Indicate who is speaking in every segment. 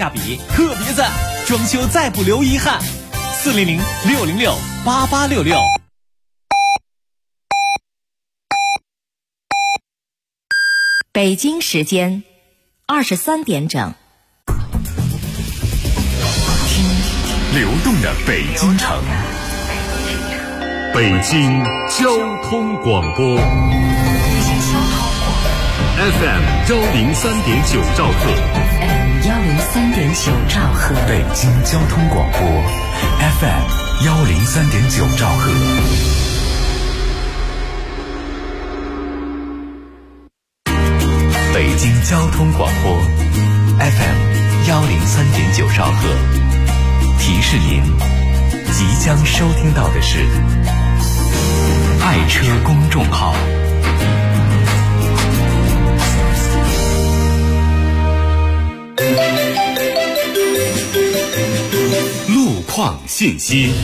Speaker 1: 价比，特别赞，装修再不留遗憾。400-606-8866。
Speaker 2: 北京时间23点整。
Speaker 3: 听流动的北京城，北京交通广播 FM 103.9兆赫
Speaker 2: 103.9兆赫，
Speaker 3: 北京交通广播 FM 103.9兆赫。北京交通广播 FM 103.9兆赫，提示您即将收听到的是爱车公众号。路况信息。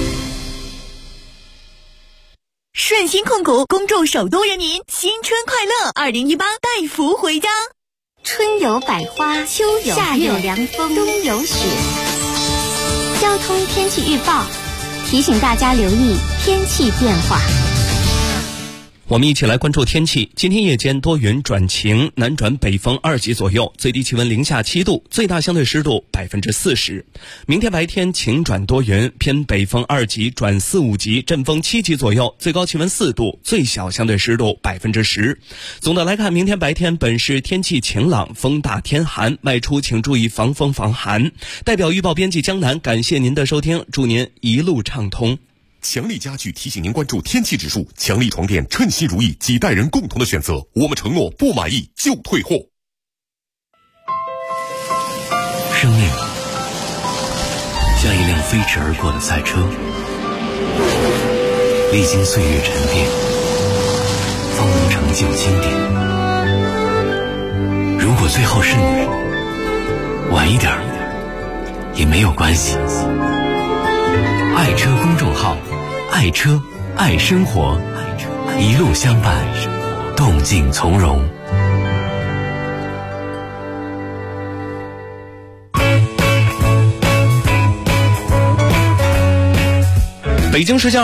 Speaker 4: 顺鑫控股恭祝首都人民新春快乐，2018带福回家。
Speaker 5: 春有百花，秋有夏有凉风，冬有雪。交通天气预报提醒大家留意天气变化。
Speaker 6: 我们一起来关注天气。今天夜间多云转晴，南转北风2级左右，最低气温零下7度，最大相对湿度40%。明天白天晴转多云，偏北风2级转4、5级，阵风7级左右，最高气温4度，最小相对湿度10%。总的来看，明天白天本市天气晴朗，风大天寒，外出请注意防风防寒。代表预报编辑江南，感谢您的收听，祝您一路畅通。
Speaker 7: 强力家具提醒您关注天气指数，强力床垫称心如意，几代人共同的选择，我们承诺不满意就退货。
Speaker 8: 生命像一辆飞驰而过的赛车，历经岁月沉淀，方能成就经典。如果最后是你，晚一点也没有关系。爱车公众号，爱车爱生活，一路相伴，动静从容。
Speaker 6: 北京时间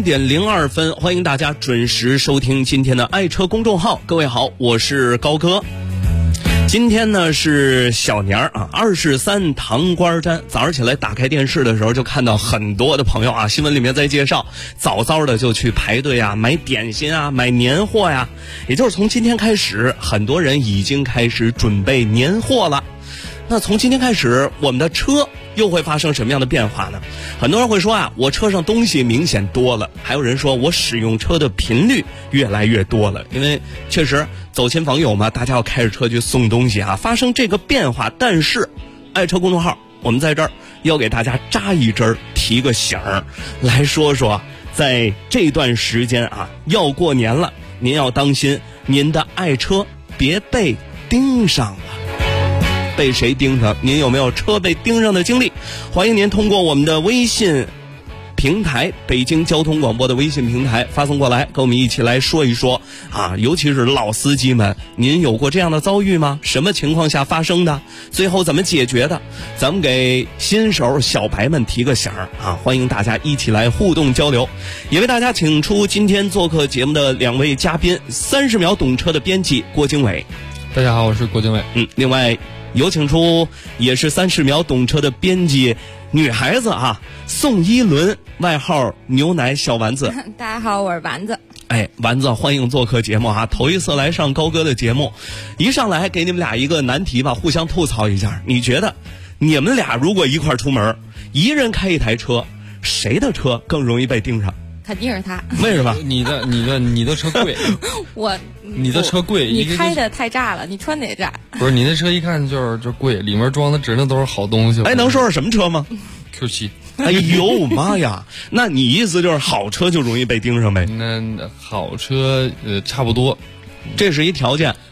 Speaker 6: 23:02，欢迎大家准时收听今天的爱车公众号。各位好，我是高哥。今天呢是小年啊，23糖瓜粘。早上起来打开电视的时候，就看到很多的朋友啊，新闻里面在介绍，早早的就去排队啊，买点心啊，买年货呀。也就是从今天开始，很多人已经开始准备年货了。那从今天开始，我们的车又会发生什么样的变化呢？很多人会说啊，我车上东西明显多了，还有人说我使用车的频率越来越多了，因为确实走亲访友嘛，大家要开着车去送东西啊，发生这个变化。但是爱车公众号我们在这儿要给大家扎一针，提个醒儿，来说说在这段时间啊，要过年了，您要当心您的爱车别被盯上了。被谁盯上？您有没有车被盯上的经历？欢迎您通过我们的微信平台，北京交通广播的微信平台发送过来，跟我们一起来说一说啊，尤其是老司机们，您有过这样的遭遇吗？什么情况下发生的？最后怎么解决的？咱们给新手小白们提个醒儿啊！欢迎大家一起来互动交流，也为大家请出今天做客节目的2位嘉宾，30秒懂车的编辑郭经纬。
Speaker 9: 大家好，我是郭经纬。
Speaker 6: 另外有请出也是30秒懂车的编辑女孩子啊，宋一伦，外号牛奶小丸子。
Speaker 10: 大家好，我是丸子。
Speaker 6: 哎，丸子欢迎做客节目啊，头一次来上高哥的节目，一上来给你们俩一个难题吧，互相吐槽一下。你觉得你们俩如果一块出门，一人开一台车，谁的车更容易被盯上？
Speaker 10: 肯定是他。
Speaker 6: 为什么？
Speaker 9: 你的车贵。你的车贵，
Speaker 10: 你开的太炸了，你穿的也炸。
Speaker 9: 不是，你那车一看就贵，里面装的指定都是好东西。
Speaker 6: 哎，能说说什么车吗
Speaker 9: ？Q7。
Speaker 6: 哎呦妈呀！那你意思就是好车就容易被盯上呗？
Speaker 9: 那好车差不多。
Speaker 6: 这是一条件。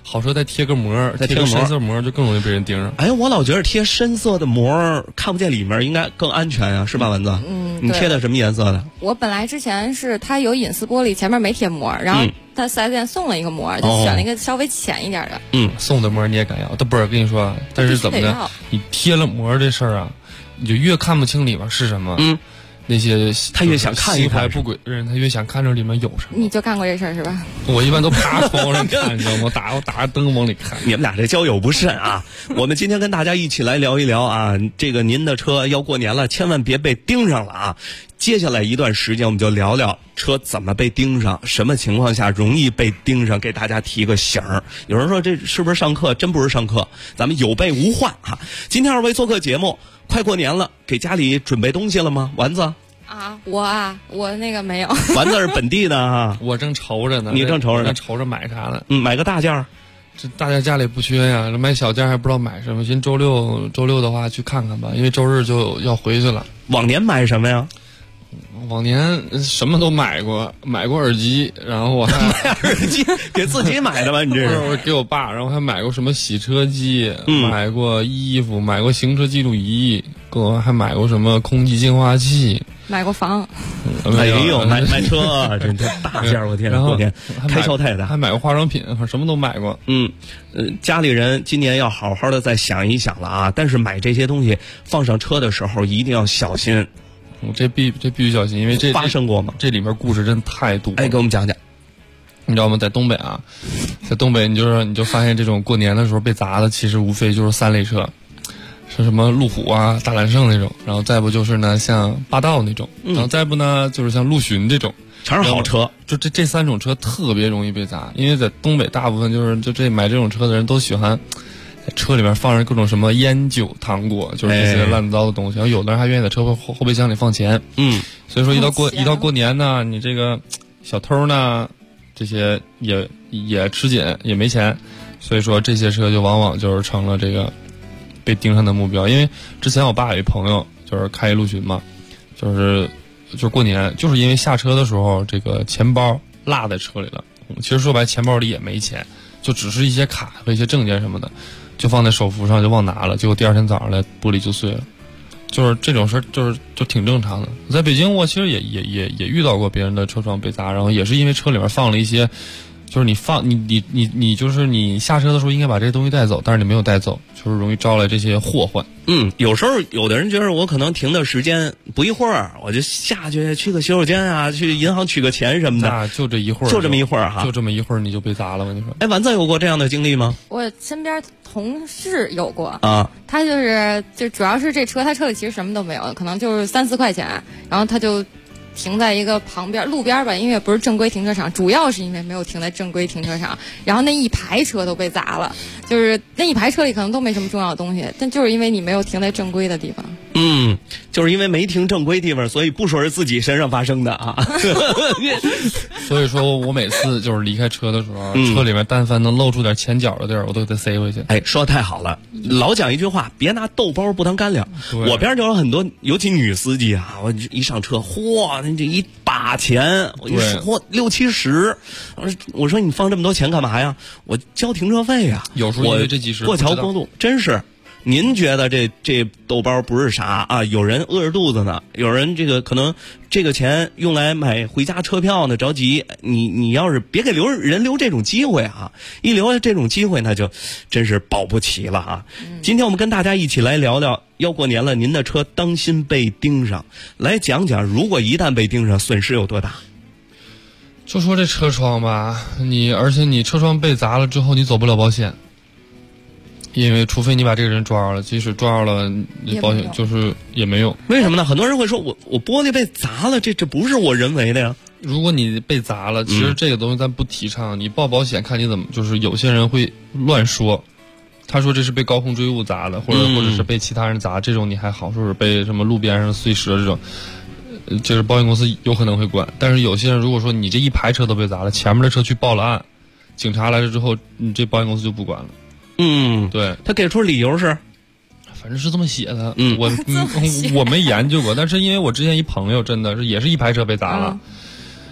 Speaker 9: 好说再贴个膜，再贴个深色膜就更容易被人盯上。
Speaker 6: 哎，我老觉得贴深色的膜看不见里面应该更安全呀，是吧，丸子？你贴的什么颜色的？
Speaker 10: 我本来之前是它有隐私玻璃，前面没贴膜，然后他4S店送了一个膜，就选了一个稍微浅一点的。
Speaker 9: 送的膜你也敢要？不是，跟你说，但是怎么的？你贴了膜这事儿啊，你就越看不清里面是什么。那些
Speaker 6: 他越想看一看，
Speaker 9: 心怀不轨的人，他越想看着里面有什么。
Speaker 10: 你就干过这事儿是吧？
Speaker 9: 我一般都趴窗户上看，你知道吗？我打着灯往里看。
Speaker 6: 你们俩这交友不慎啊！我们今天跟大家一起来聊一聊啊，这个您的车要过年了，千万别被盯上了啊！接下来一段时间，我们就聊聊车怎么被盯上，什么情况下容易被盯上，给大家提个醒儿。有人说这是不是上课？真不是上课，咱们有备无患啊！今天2位做客节目，快过年了，给家里准备东西了吗？丸子？
Speaker 10: 我那个没有。
Speaker 6: 丸子是本地的啊，
Speaker 9: 我正愁着呢。
Speaker 6: 你正愁着呢？
Speaker 9: 愁着买啥呢？
Speaker 6: 买个大件儿。
Speaker 9: 这大家家里不缺呀，买小件还不知道买什么。寻周六的话去看看吧，因为周日就要回去了。
Speaker 6: 往年买什么呀？
Speaker 9: 往年什么都买过耳机，然后我还
Speaker 6: 买耳机给自己买的吧？你这是？
Speaker 9: 我给我爸，然后还买过什么洗车机，买过衣服，买过行车记录仪，还买过什么空气净化器，
Speaker 10: 买过房。
Speaker 6: 哎呦，买车，真大件儿！我天，我天，开销太大。
Speaker 9: 还买过化妆品，什么都买过。
Speaker 6: 家里人今年要好好的再想一想了啊！但是买这些东西放上车的时候一定要小心。
Speaker 9: 这必须小心，因为这
Speaker 6: 发生过吗？
Speaker 9: 这里面故事真太多。
Speaker 6: 哎，给我们讲讲。
Speaker 9: 你知道吗？在东北啊，你就发现这种过年的时候被砸的，其实无非就是3类车，是什么路虎啊、大揽胜那种，然后再不就是呢像霸道那种，然后再不呢就是像陆巡这种，
Speaker 6: 全是好车。
Speaker 9: 就这3种车特别容易被砸，因为在东北大部分买这种车的人都喜欢。车里面放着各种什么烟酒糖果，就是这些乱糟的东西，然后有的人还愿意在车后备箱里放钱。所以说一到过年呢，你这个小偷呢，这些也吃紧，也没钱，所以说这些车就往往就是成了这个被盯上的目标。因为之前我爸有一朋友就是开一陆巡嘛，就是过年，就是因为下车的时候这个钱包落在车里了，其实说白钱包里也没钱，就只是一些卡和一些证件什么的。就放在手扶上就忘拿了，结果第2天早上来玻璃就碎了，就是这种事儿，就挺正常的。在北京我其实也遇到过别人的车窗被砸，然后也是因为车里面放了一些，就是你就是你下车的时候应该把这些东西带走，但是你没有带走，就是容易招来这些祸患。
Speaker 6: 有时候有的人觉得我可能停的时间不一会儿，我就下去个洗手间啊，去银行取个钱什么的，
Speaker 9: 就这一会儿，
Speaker 6: 就这么一会儿哈，
Speaker 9: 就这么一会儿你就被砸了。我跟你说，
Speaker 6: 哎，丸子有过这样的经历吗？
Speaker 10: 我身边同事有过
Speaker 6: 啊，
Speaker 10: 他就主要是这车，他车里其实什么都没有，可能就是3-4块钱，然后他就停在一个旁边路边吧，因为也不是正规停车场，主要是因为没有停在正规停车场，然后那一排车都被砸了，就是那一排车里可能都没什么重要的东西，但就是因为你没有停在正规的地方。
Speaker 6: 就是因为没停正规地方，所以不说是自己身上发生的啊。
Speaker 9: 所以说我每次就是离开车的时候，车里面但凡能露出点前脚的地儿，我都给它塞回去。
Speaker 6: 哎，说的太好了，老讲一句话，别拿豆包不当干粮。我边就有很多，尤其女司机啊，我一上车，嚯，那这一把钱，我一说60-70，我说你放这么多钱干嘛呀？我交停车费呀。
Speaker 9: 有时候因为这几十
Speaker 6: 过桥过路，真是。您觉得这豆包不是啥啊？有人饿着肚子呢，有人这个可能这个钱用来买回家车票呢，着急。你要是别给人留这种机会啊，一留这种机会那就真是保不齐了啊。今天我们跟大家一起来聊聊，要过年了，您的车当心被盯上，来讲讲如果一旦被盯上，损失有多大。
Speaker 9: 就说这车窗吧，而且你车窗被砸了之后，你走不了保险。因为除非你把这个人抓了，即使抓了，你保险就是也没用。
Speaker 6: 为什么呢？很多人会说我玻璃被砸了，这不是我人为的呀。
Speaker 9: 如果你被砸了，其实这个东西咱不提倡。你报保险看你怎么，就是有些人会乱说，他说这是被高空坠物砸的，或者是被其他人砸，这种你还好，说是被什么路边上碎石这种，就是保险公司有可能会管。但是有些人如果说你这一排车都被砸了，前面的车去报了案，警察来了之后，你这保险公司就不管了。对，
Speaker 6: 他给出理由是，
Speaker 9: 反正是这么写的。我没研究过，但是因为我之前一朋友真的是也是一排车被砸了，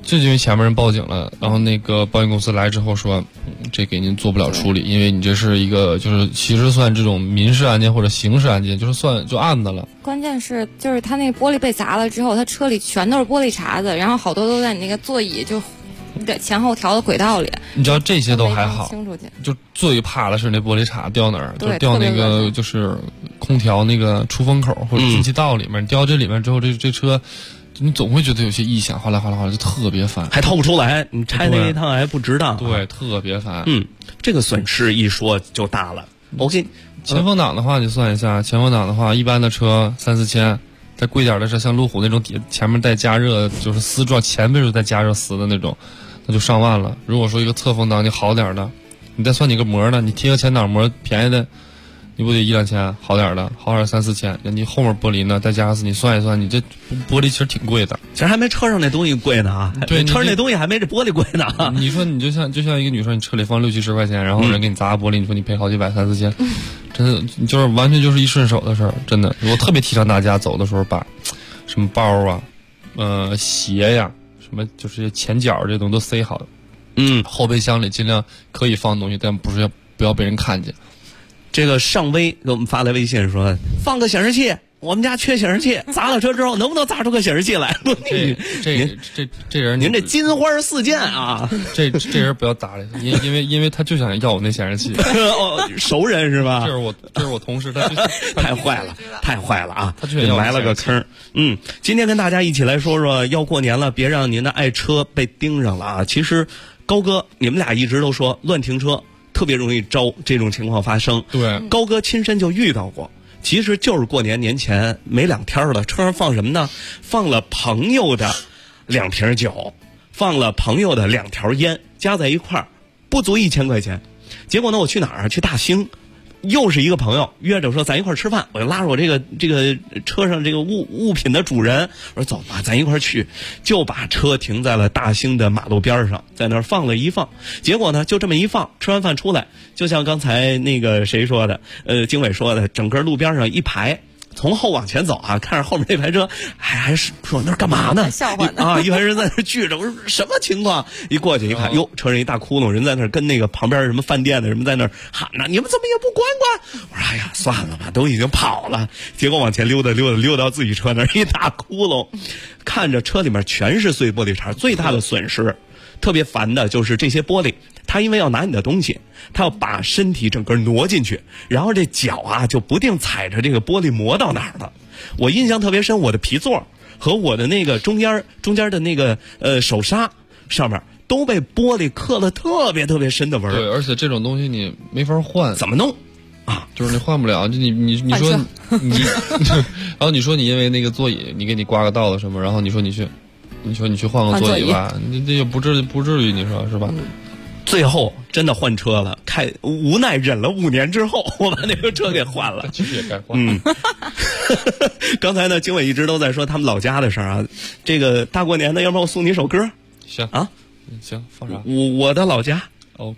Speaker 9: 就因为前面人报警了，然后那个保险公司来之后说，这给您做不了处理，因为你这是一个就是其实算这种民事案件或者刑事案件，就是算就案子了。
Speaker 10: 关键是就是他那个玻璃被砸了之后，他车里全都是玻璃碴子，然后好多都在你那个座椅就前后调的轨道里。
Speaker 9: 你知道这些都还好，
Speaker 10: 清楚去
Speaker 9: 就最怕的是那玻璃碴掉哪儿，就掉那个就是空调那个出风口或者进气道里面，掉这里面之后，这车。你总会觉得有些异响，哗啦哗啦哗啦就特别烦，
Speaker 6: 还掏不出来。你拆那一趟还不值当，
Speaker 9: 对，特别烦。
Speaker 6: 这个损失一说就大了。我给
Speaker 9: 前风挡的话，你算一下，前风挡的话，一般的车3-4千，再贵点的是像路虎那种前面带加热，就是丝状前背就带加热丝的那种，那就上万了。如果说一个侧风挡你好点的，你再算你个膜呢，你贴个前挡膜便宜的。你不得1-2千，好点的，好点3-4千，你后面玻璃呢，再加上你算一算，你这玻璃其实挺贵的，
Speaker 6: 其实还没车上那东西贵呢啊！
Speaker 9: 对，
Speaker 6: 车上那东西还没这玻璃贵呢。
Speaker 9: 你说你就像一个女生，你车里放60-70块钱，然后人给你砸玻璃，你说你赔好几百3-4千，真的就是完全就是一顺手的事儿，真的。我特别提倡大家走的时候把什么包啊、鞋呀、什么就是前脚这东西都塞好，后备箱里尽量可以放东西，但不要被人看见。
Speaker 6: 这个尚威给我们发来微信说，放个显示器，我们家缺显示器，砸了车之后能不能砸出个显示器来？
Speaker 9: 这人，
Speaker 6: 您这金花四溅啊！
Speaker 9: 这人不要搭理他，因为他就想要我那显示器。
Speaker 6: 熟人是吧？
Speaker 9: 这是我同事，他
Speaker 6: 太坏了啊！
Speaker 9: 他就想要
Speaker 6: 埋了个坑。今天跟大家一起来说说，要过年了，别让您的爱车被盯上了啊！其实高哥，你们俩一直都说乱停车。特别容易招这种情况发生。
Speaker 9: 对，
Speaker 6: 高哥亲身就遇到过。其实就是过年前没2天了，车上放什么呢？放了朋友的2瓶酒，放了朋友的2条烟，加在一块儿不足1000块钱。结果呢，我去哪儿啊？去大兴。又是一个朋友约着说咱一块吃饭，我就拉着我这个车上这个物品的主人，我说走吧，咱一块去，就把车停在了大兴的马路边上，在那儿放了一放。结果呢，就这么一放，吃完饭出来，就像刚才那个谁说的，经纬说的，整个路边上一排。从后往前走啊，看着后面那排车，还是说那是干嘛呢？
Speaker 10: 笑话呢
Speaker 6: 啊！一排人在那聚着，我说什么情况？一过去一看，哟，车上一大窟窿，人在那跟那个旁边什么饭店的什么在那喊呢，你们怎么也不管管？我说哎呀，算了吧，都已经跑了。结果往前溜到自己车那儿一大窟窿，看着车里面全是碎玻璃碴，最大的损失。特别烦的就是这些玻璃，他因为要拿你的东西，他要把身体整个挪进去，然后这脚啊就不定踩着这个玻璃磨到哪儿了。我印象特别深，我的皮座和我的那个中间的那个手刹上面都被玻璃刻了特别特别深的纹。
Speaker 9: 对，而且这种东西你没法换，
Speaker 6: 怎么弄啊？
Speaker 9: 就是你换不了，就你说你，然后你说你因为那个座椅你给你刮个道子什么，然后你说你去换个座椅吧，你这也不至于，你说是吧？
Speaker 6: 最后真的换车了，无奈忍了5年之后，我把那个车给换了。
Speaker 9: 其实也该换。
Speaker 6: 刚才呢，经纬一直都在说他们老家的事儿啊。这个大过年的，要不然我送你一首歌。
Speaker 9: 行
Speaker 6: 啊，
Speaker 9: 行，放啥？
Speaker 6: 我的老家。
Speaker 9: OK。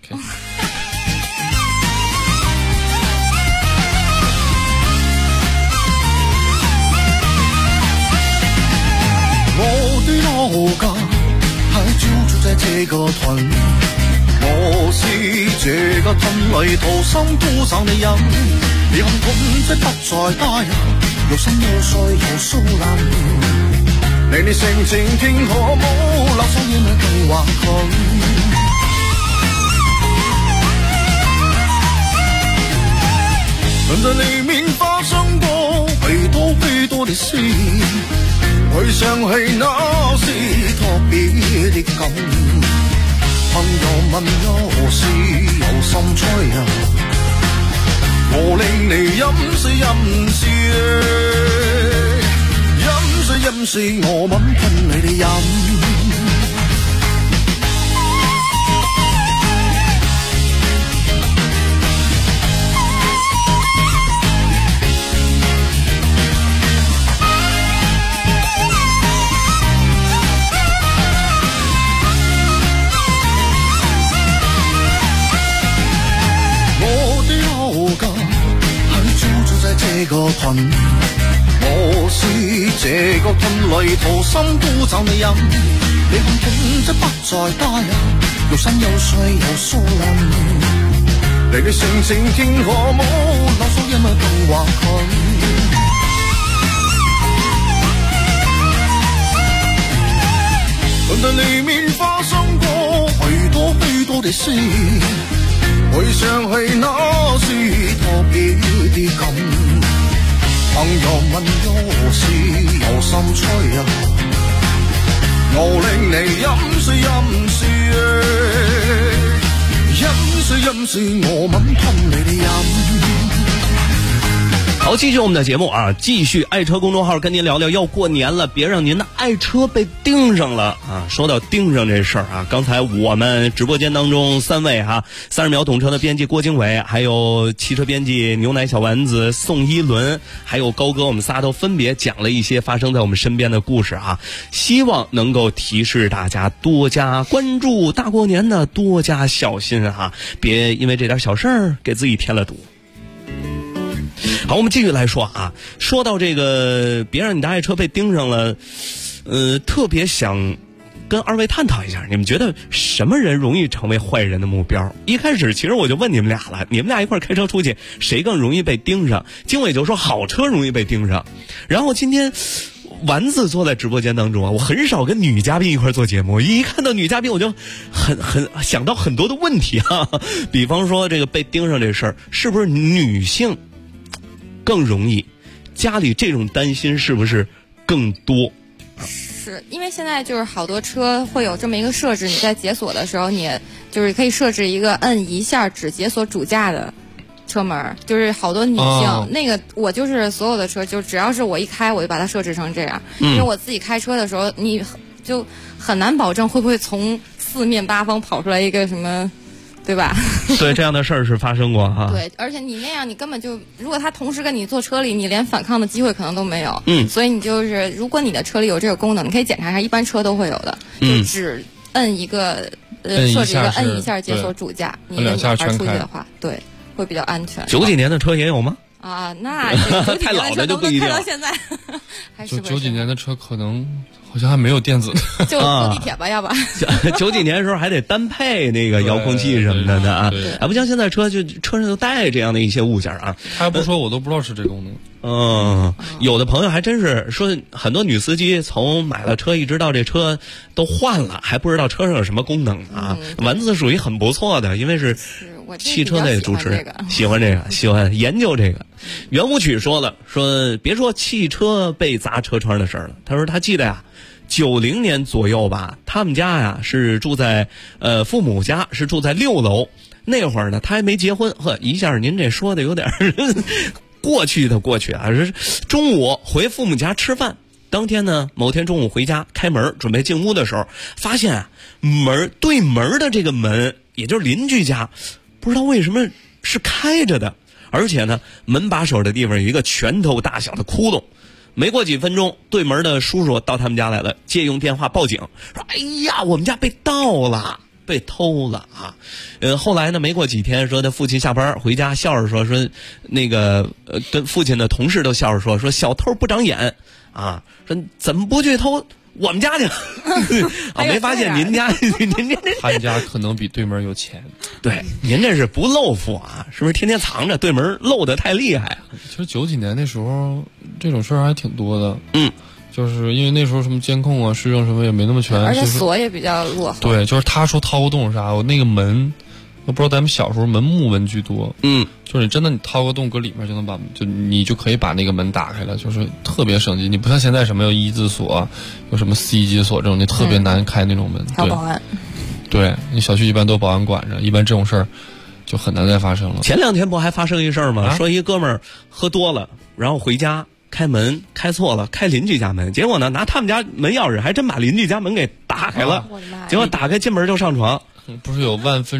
Speaker 11: 我的老家还就住在这个屯，我是这个屯里土生土长的人，离恨痛即不再加入，有心有碎有疏冷，你哋成情天可冇留守於那計劃佢，曾在裏面發生過許多的事。回想起那時特別的感，朋友問有事有心吹啊，我令你飲水，我吻噴你哋飲。這個屯，我是這個屯裏土生土長的人， 你看本質不再大呀，又新又帥又疏冷，你嘅性情天可冇老少一物更華佢。但裏面發生過許多的事，回想起那時特別的感，朋友問有事有心吹啊，我令你飲水，我吻噴你的飲。
Speaker 6: 好，继续我们的节目啊，继续爱车公众号跟您聊聊，要过年了，别让您的爱车被盯上了啊！说到盯上这事儿啊，刚才我们直播间当中3位哈，30秒懂车的编辑郭经纬，还有汽车编辑牛奶小丸子宋一伦，还有高哥，我们仨都分别讲了一些发生在我们身边的故事啊，希望能够提示大家多加关注，大过年的多加小心啊，别因为这点小事儿给自己添了堵。好，我们继续来说啊，说到这个别让你的爱车被盯上了，特别想跟二位探讨一下，你们觉得什么人容易成为坏人的目标？一开始其实我就问你们俩了，你们俩一块开车出去，谁更容易被盯上？经纬就说好车容易被盯上，然后今天丸子坐在直播间当中啊，我很少跟女嘉宾一块做节目，一看到女嘉宾我就很想到很多的问题啊，比方说这个被盯上这事儿，是不是女性更容易，家里这种担心是不是更多？
Speaker 10: 是因为现在就是好多车会有这么一个设置，你在解锁的时候，你就是可以设置一个摁一下只解锁主驾的车门，就是好多女性，那个我就是所有的车，就只要是我一开，我就把它设置成这样，因为我自己开车的时候，你就很难保证会不会从四面八方跑出来一个什么。对吧？
Speaker 6: 对，这样的事儿是发生过哈。
Speaker 10: 对，而且你那样，你根本就，如果他同时跟你坐车里，你连反抗的机会可能都没有。所以你就是，如果你的车里有这个功能，你可以检查一下，一般车都会有的，就只摁一个，设置一个摁一下解锁主驾，你跟女孩出去的话，对，会比较安全。
Speaker 6: 90几年的车也有吗？
Speaker 10: 啊，那
Speaker 6: 太老的就不一定。
Speaker 10: 开到现在，
Speaker 9: 就90几年的车可能好像还没有电子的，
Speaker 10: 就坐地铁吧，要不
Speaker 6: 90几年的时候还得单配那个遥控器什么的呢啊，还不像现在车就车上就带这样的一些物件啊。
Speaker 9: 他不说我都不知道是这功能。
Speaker 6: 有的朋友还真是说，很多女司机从买了车一直到这车都换了，还不知道车上有什么功能啊。丸子属于很不错的，因为是汽车类主持人，喜欢这个，喜欢研究这个。圆舞曲说了，说别说汽车被砸车窗的事儿了，他说他记得呀，90年左右吧，他们家呀是住在父母家是住在6楼，那会儿呢他还没结婚，一下您这说的有点过去啊，是中午回父母家吃饭，当天呢某天中午回家开门准备进屋的时候，发现啊对门的这个门，也就是邻居家，不知道为什么是开着的，而且呢门把手的地方有一个拳头大小的窟窿。没过几分钟，对门的叔叔到他们家来了，借用电话报警，说哎呀我们家被盗了，被偷了啊。后来呢没过几天，说他父亲下班回家笑着说那个跟父亲的同事都笑着说小偷不长眼啊，说怎么不去偷我们家去啊，没发现您家
Speaker 9: 他家可能比对门有钱。
Speaker 6: 对，您这是不露富啊，是不是天天藏着，对门露得太厉害啊？
Speaker 9: 其实90几年那时候这种事儿还挺多的。就是因为那时候什么监控啊、市政什么也没那么全，
Speaker 10: 而且锁也比较落后。
Speaker 9: 对，就是他说掏个洞啥，我那个门，我不知道咱们小时候门木门居多。就是你真的你掏个洞搁里面就能你就可以把那个门打开了，就是特别省劲。你不像现在什么有1字锁，有什么 C 级锁这种，你特别难开那种门。
Speaker 10: 还有保安。
Speaker 9: 对，你小区一般都保安管着，一般这种事儿就很难再发生了。
Speaker 6: 前2天不还发生一事儿吗？说一哥们儿喝多了，然后回家开门开错了，开邻居家门，结果呢拿他们家门钥匙还真把邻居家门给打开了，结果打开进门就上床，
Speaker 9: 不是有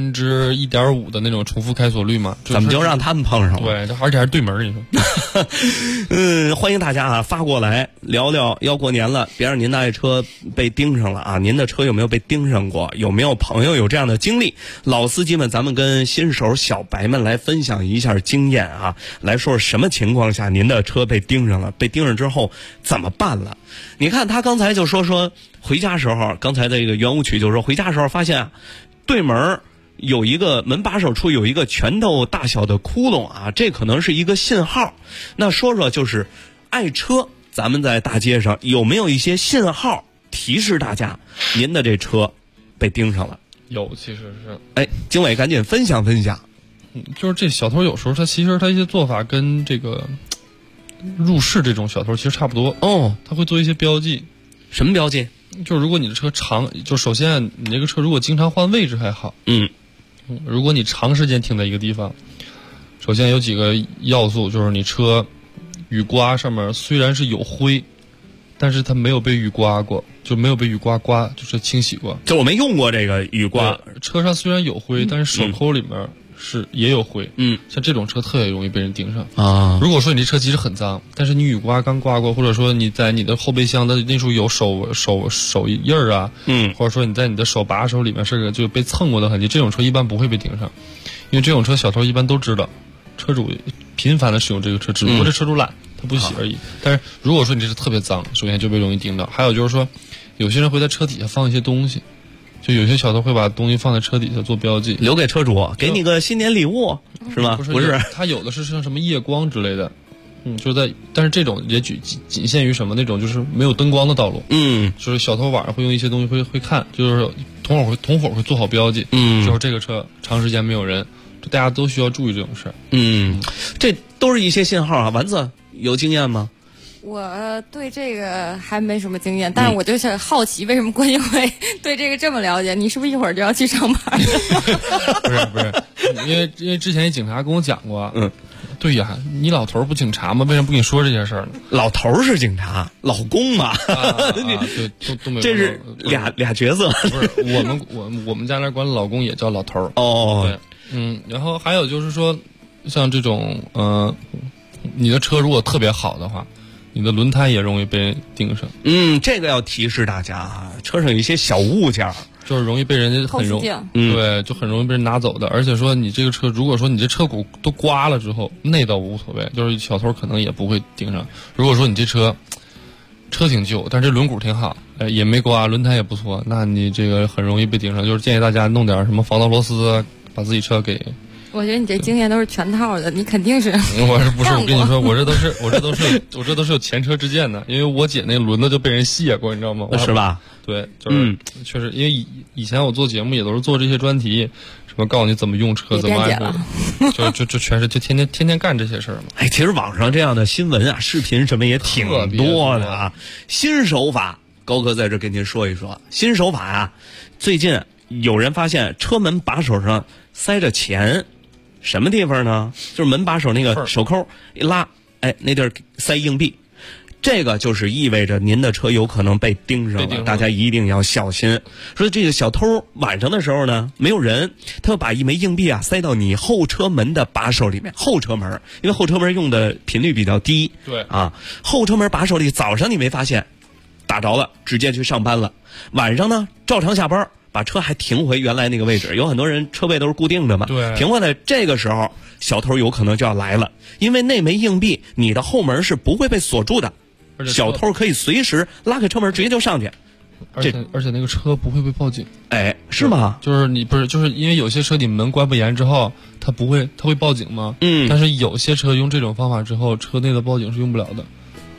Speaker 9: 1/1000的那种重复开锁率吗？
Speaker 6: 怎么就让他们碰上了？
Speaker 9: 对，这而且还是对门，你
Speaker 6: 说。欢迎大家啊发过来聊聊，要过年了，别让您的爱车被盯上了啊！您的车有没有被盯上过？有没有朋友有这样的经历？老司机们，咱们跟新手小白们来分享一下经验啊，来说说什么情况下您的车被盯上了？被盯上之后怎么办了？你看他刚才就说回家时候，刚才的这个圆舞曲就说回家时候发现啊，对门有一个门把手处有一个拳头大小的窟窿啊，这可能是一个信号。那说说就是爱车，咱们在大街上有没有一些信号提示大家您的这车被盯上了？
Speaker 9: 有，其实是。
Speaker 6: 经纬赶紧分享分享。
Speaker 9: 就是这小偷有时候其实他一些做法跟这个入室这种小偷其实差不多
Speaker 6: 哦，
Speaker 9: 他会做一些标记。
Speaker 6: 什么标记？
Speaker 9: 就是如果你的车就首先你这个车如果经常换位置还好，如果你长时间停在一个地方，首先有几个要素，就是你车雨刮上面虽然是有灰，但是它没有被雨刮过，就没有被雨刮就是清洗过。
Speaker 6: 就我没用过这个雨刮，
Speaker 9: 车上虽然有灰，但是手抠里面也有灰。像这种车特别容易被人盯上
Speaker 6: 啊。
Speaker 9: 如果说你这车其实很脏，但是你雨刮刚刮过，或者说你在你的后备箱的那处有手印儿啊，或者说你在你的手把手里面是就被蹭过的痕迹，这种车一般不会被盯上，因为这种车小偷一般都知道，车主频繁的使用这个车，只不过这车主懒，他不洗而已。但是如果说你这是特别脏，首先就被容易盯到。还有就是说，有些人会在车底下放一些东西。就有些小偷会把东西放在车底下做标记，
Speaker 6: 留给车主，给你个新年礼物，是吗？
Speaker 9: 不是，他有的是像什么夜光之类的，但是这种也仅限于什么那种就是没有灯光的道路，就是小偷晚上会用一些东西会看，就是同伙会做好标记，就是这个车长时间没有人，大家都需要注意这种事儿。
Speaker 6: 这都是一些信号啊。丸子有经验吗？
Speaker 10: 我对这个还没什么经验，但是我就想好奇，为什么郭靖会对这个这么了解？你是不是一会儿就要去上班？
Speaker 9: 不是，因为之前警察跟我讲过，对呀，你老头不警察吗？为什么不跟你说这些事儿呢？
Speaker 6: 老头是警察，老公嘛，
Speaker 9: 对，都没有。
Speaker 6: 这是俩角色。
Speaker 9: 不是我们家那管老公也叫老头
Speaker 6: 哦。
Speaker 9: 对，然后还有就是说，像这种你的车如果特别好的话，你的轮胎也容易被盯上。
Speaker 6: 这个要提示大家啊，车上有一些小物件，
Speaker 9: 就是容易被人家对，就很容易被人拿走的。而且说你这个车，如果说你这车骨都刮了之后，那倒无所谓，就是小偷可能也不会盯上。如果说你这车挺旧，但是这轮毂挺好，也没刮，轮胎也不错，那你这个很容易被盯上。就是建议大家弄点什么防盗螺丝，把自己车给。
Speaker 10: 我觉得你这经验都是全套的，你肯定是。
Speaker 9: 我跟你说，我这都是有前车之鉴的，因为我姐那轮子就被人卸过，你知道吗？
Speaker 6: 是吧？
Speaker 9: 对，就是确实，因为以前我做节目也都是做这些专题，什么告诉你怎么用车，怎么爱车，就全是就天天干这些事儿嘛。
Speaker 6: 其实网上这样的新闻啊、视频什么也挺多的啊。新手法，高哥在这跟您说一说，新手法啊，最近有人发现车门把手上塞着钱。什么地方呢？就是门把手那个手扣一拉，那地儿塞硬币，这个就是意味着您的车有可能被盯上了，大家一定要小心。说这个小偷晚上的时候呢，没有人，他要把一枚硬币啊塞到你后车门的把手里面。后车门，因为后车门用的频率比较低，
Speaker 9: 对
Speaker 6: 啊，后车门把手里，早上你没发现，打着了，直接去上班了，晚上呢照常下班。把车还停回原来那个位置，有很多人车位都是固定的嘛。
Speaker 9: 对，
Speaker 6: 停回来这个时候，小偷有可能就要来了，因为那枚硬币，你的后门是不会被锁住的，小偷可以随时拉开车门，直接就上去。
Speaker 9: 而且那个车不会被报警。
Speaker 6: 是吗？
Speaker 9: 就是因为有些车你门关不严之后，它会报警吗？但是有些车用这种方法之后，车内的报警是用不了的。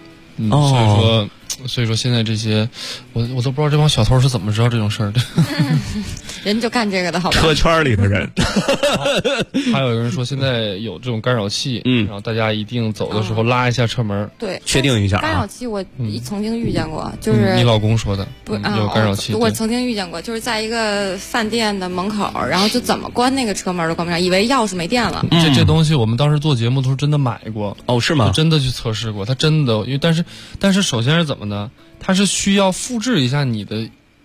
Speaker 9: 所以说现在这些，我都不知道这帮小偷是怎么知道这种事儿的。
Speaker 10: 人就干这个的好吧？
Speaker 6: 车圈里的人。
Speaker 9: 还有人说现在有这种干扰器，然后大家一定走的时候拉一下车门，
Speaker 10: 对，
Speaker 6: 确定一下。
Speaker 10: 干扰器我曾经遇见过，就是
Speaker 9: 你老公说的，
Speaker 10: 不
Speaker 9: 有干扰器。
Speaker 10: 我曾经遇见过，就是在一个饭店的门口，然后就怎么关那个车门都关不上，以为钥匙没电了。
Speaker 9: 这东西我们当时做节目都是真的买过。
Speaker 6: 是吗？
Speaker 9: 真的去测试过，它真的，但是首先是怎么呢？它是需要复制一下你的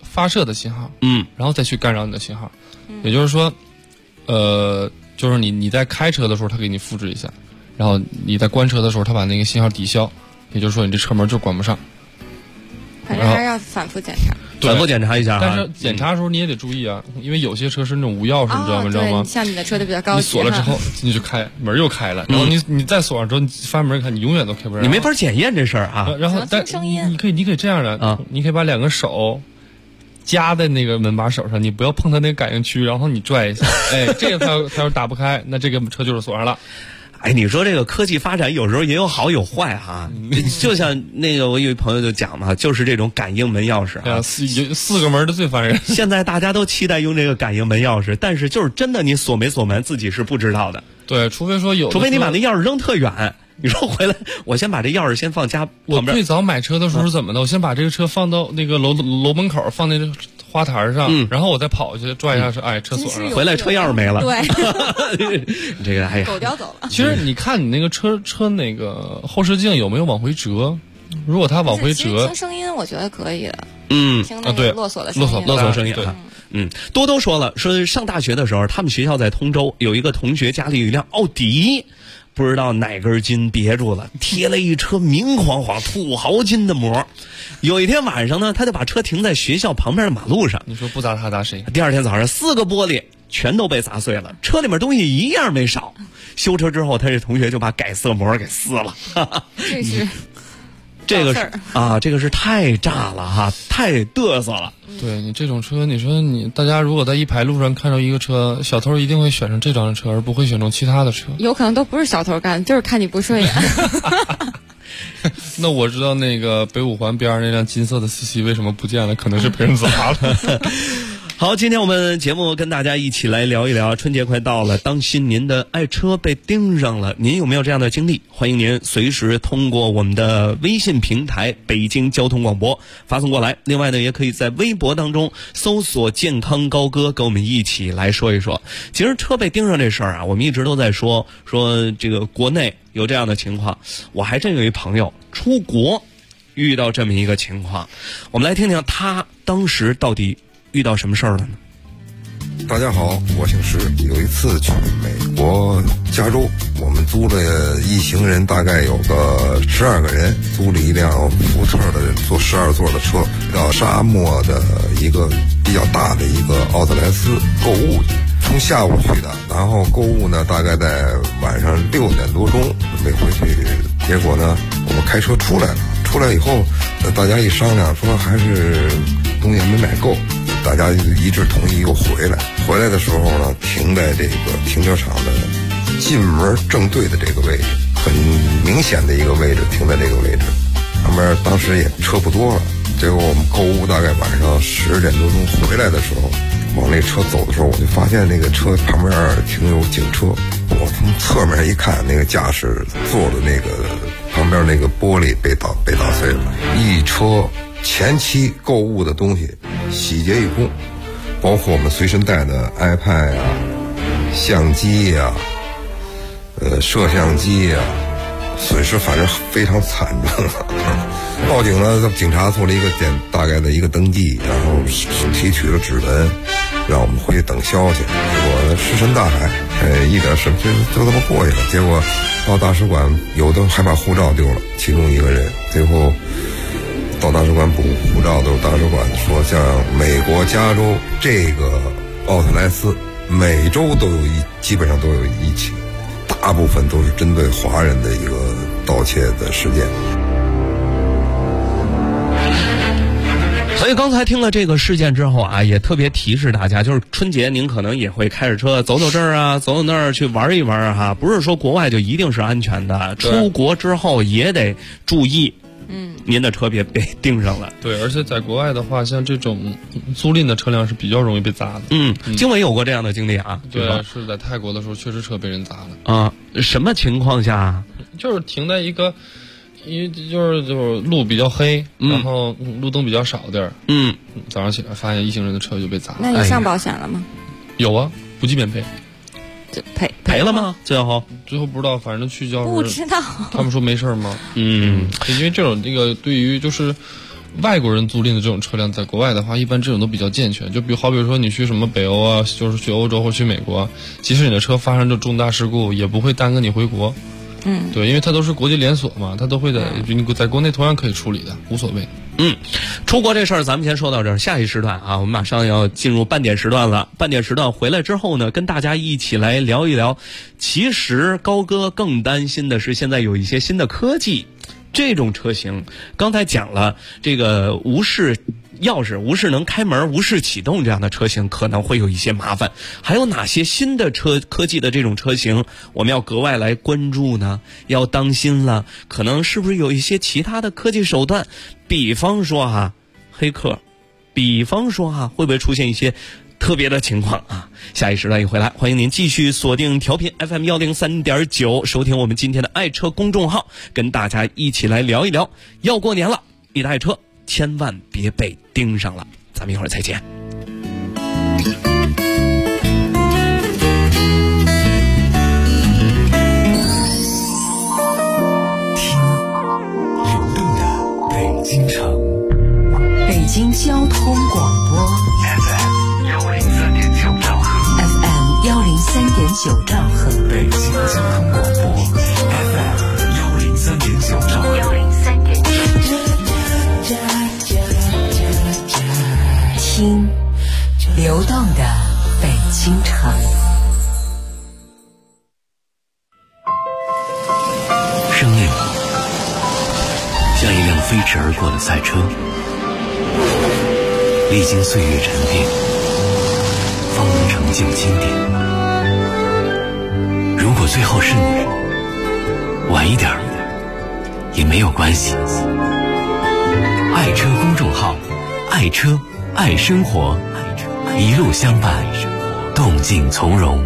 Speaker 9: 发射的信号，然后再去干扰你的信号。也就是说，就是你在开车的时候，它给你复制一下，然后你在关车的时候，它把那个信号抵消，也就是说你这车门就关不上。
Speaker 10: 反正还是要反复检查。
Speaker 6: 反复检查一下啊。
Speaker 9: 但是检查的时候你也得注意啊，因为有些车是那种无钥匙，你知道吗？你知道吗？
Speaker 10: 像你的车就比较高级。
Speaker 9: 你锁了之后你就开门又开了，然后你再锁上之后，你翻门看，你永远都开不上。
Speaker 6: 你没法检验这事儿啊。
Speaker 9: 然后但你可以这样的啊，你可以把2个手夹在那个门把手上，你不要碰它那个感应区，然后你拽一下，哎，这个它要打不开，那这个车就是锁上了。
Speaker 6: 哎，你说这个科技发展有时候也有好有坏哈，就像那个我有一朋友就讲嘛，就是这种感应门钥匙啊
Speaker 9: ，4个门的最烦人。
Speaker 6: 现在大家都期待用这个感应门钥匙，但是就是真的你锁没锁门自己是不知道的。
Speaker 9: 对，除非
Speaker 6: 你把那钥匙扔特远。你说回来，我先把这钥匙先放家旁边。
Speaker 9: 我最早买车的时候是怎么的？我先把这个车放到那个楼门口，放那个花坛上，然后我再跑去拽一下车锁上了。
Speaker 6: 回来车钥匙没了。
Speaker 10: 对，
Speaker 6: 这个哎呀，
Speaker 10: 狗叼走了。
Speaker 9: 其实你看你那个车那个后视镜有没有往回折？如果它往回折，
Speaker 10: 听声音我觉得可以的。
Speaker 6: 听
Speaker 10: 那个啰嗦的声音，
Speaker 6: 啰嗦声音啊。多多说了，说上大学的时候，他们学校在通州，有一个同学家里有一辆奥迪。不知道哪根筋别住了，贴了一车明晃晃土豪金的膜。有一天晚上呢，他就把车停在学校旁边的马路上。
Speaker 9: 你说不砸他砸谁？
Speaker 6: 第二天早上4个玻璃全都被砸碎了，车里面东西一样没少。修车之后，他这同学就把改色膜给撕了。这个是太炸了哈，太嘚瑟了。
Speaker 9: 对你这种车，你说大家如果在一排路上看到一个车，小偷一定会选成这张车，而不会选成其他的车。
Speaker 10: 有可能都不是小偷干，就是看你不顺眼。
Speaker 9: 那我知道那个北五环边那辆金色的司机为什么不见了，可能是被人砸了。
Speaker 6: 好，今天我们节目跟大家一起来聊一聊，春节快到了，当心您的爱车被盯上了，您有没有这样的经历？欢迎您随时通过我们的微信平台北京交通广播发送过来。另外呢，也可以在微博当中搜索健康高歌，跟我们一起来说一说。其实车被盯上这事儿啊，我们一直都在说这个国内有这样的情况，我还真有一朋友出国遇到这么一个情况，我们来听听他当时到底遇到什么事儿了呢？
Speaker 12: 大家好，我姓石。有一次去美国加州，我们租了一行人，大概有个12个人，租了一辆福特的坐12座的车，到沙漠的一个比较大的一个奥特莱斯购物去。从下午去的，然后购物呢，大概在晚上6点多钟没回去。结果呢，我们开车出来了，出来以后，大家一商量说还是东西还没买够，大家一致同意又回来。回来的时候呢，停在这个停车场的进门正对的这个位置，很明显的一个位置，停在这个位置。旁边当时也车不多了，结果我们购物大概晚上10点多钟回来的时候，往那车走的时候，我就发现那个车旁边停有警车。我从侧面一看，那个驾驶座的那个旁边那个玻璃被打碎了，一车前期购物的东西洗劫一空，包括我们随身带的 iPad 啊、相机啊、摄像机啊，损失反正非常惨重。报警了，警察做了一个大概的一个登记，然后提取了指纹，让我们回去等消息。结果石沉大海，一点事就这么过去了。结果到大使馆，有的还把护照丢了，其中一个人最后到大使馆补护照的时候，大使馆说，像美国加州这个奥特莱斯，每周都有基本上都有一起，大部分都是针对华人的一个盗窃的事件。
Speaker 6: 所以刚才听了这个事件之后啊，也特别提示大家，就是春节您可能也会开着车走走这儿啊，走走那儿去玩一玩哈，不是说国外就一定是安全的，出国之后也得注意。您的车别被盯上了。
Speaker 9: 对，而且在国外的话，像这种租赁的车辆是比较容易被砸的。
Speaker 6: 经纬有过这样的经历啊？
Speaker 9: 对，是在泰国的时候，确实车被人砸了。
Speaker 6: 啊，什么情况下？
Speaker 9: 就是停在一个，因为就是路比较黑，然后路灯比较少点儿。早上起来发现一行人的车就被砸了。
Speaker 10: 那你上保险了吗？
Speaker 9: 有啊，不计免赔。
Speaker 10: 就
Speaker 6: 赔了吗？最后
Speaker 9: 不知道，反正去交
Speaker 10: 不知道。
Speaker 9: 他们说没事吗？因为这种对于就是， 外国人租赁的这种车辆，在国外的话，一般这种都比较健全。就比如说你去什么北欧啊，就是去欧洲或去美国，即使你的车发生这重大事故，也不会耽搁你回国。对，因为它都是国际连锁嘛，它都会你在国内同样可以处理的，无所谓。
Speaker 6: 出国这事儿咱们先说到这儿，下一时段啊，我们马上要进入半点时段了。半点时段回来之后呢，跟大家一起来聊一聊。其实高哥更担心的是，现在有一些新的科技，这种车型，刚才讲了这个无视钥匙、无视能开门、无视启动这样的车型可能会有一些麻烦。还有哪些新的科技的这种车型我们要格外来关注呢？要当心了，可能是不是有一些其他的科技手段，比方说黑客，比方说会不会出现一些特别的情况啊？下一时段一回来，欢迎您继续锁定调频 FM 103.9，收听我们今天的爱车公众号，跟大家一起来聊一聊。要过年了，你的爱车千万别被盯上了。咱们一会儿再见。
Speaker 3: 听流动的北京城，
Speaker 2: 北京交通广播
Speaker 3: FM 103.9兆赫
Speaker 2: ，FM 103.9兆赫，
Speaker 3: 北京交通广播 FM 103.9兆赫。
Speaker 2: 听流动的北京城。
Speaker 8: 生命像一辆飞驰而过的赛车，历经岁月沉淀，方能成就经典。如果最后是你，晚一点也没有关系。爱车公众号，爱车爱生活，一路相伴，动静从容。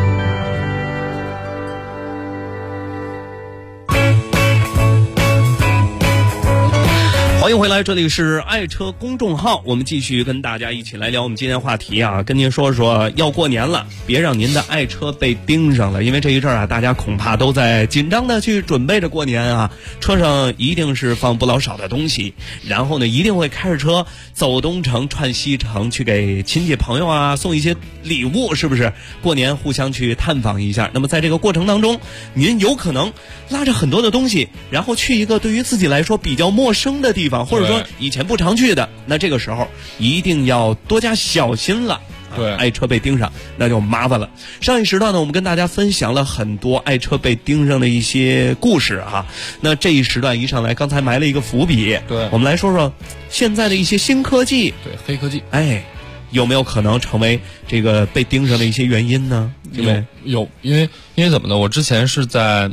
Speaker 6: 欢迎回来，这里是爱车公众号，我们继续跟大家一起来聊我们今天话题啊，跟您说说要过年了，别让您的爱车被盯上了，因为这一阵大家恐怕都在紧张的去准备着过年啊，车上一定是放不老少的东西，然后呢一定会开着车走东城串西城，去给亲戚朋友啊送一些礼物，是不是？过年互相去探访一下。那么在这个过程当中，您有可能拉着很多的东西，然后去一个对于自己来说比较陌生的地方，或者说以前不常去的，那这个时候一定要多加小心了。
Speaker 9: 对，
Speaker 6: 爱车被盯上那就麻烦了。上一时段呢，我们跟大家分享了很多爱车被盯上的一些故事啊。那这一时段一上来，刚才埋了一个伏笔，
Speaker 9: 对，
Speaker 6: 我们来说说现在的一些新科技，
Speaker 9: 对，黑科技，
Speaker 6: 有没有可能成为这个被盯上的一些原因呢？
Speaker 9: 有，因为怎么呢？我之前是在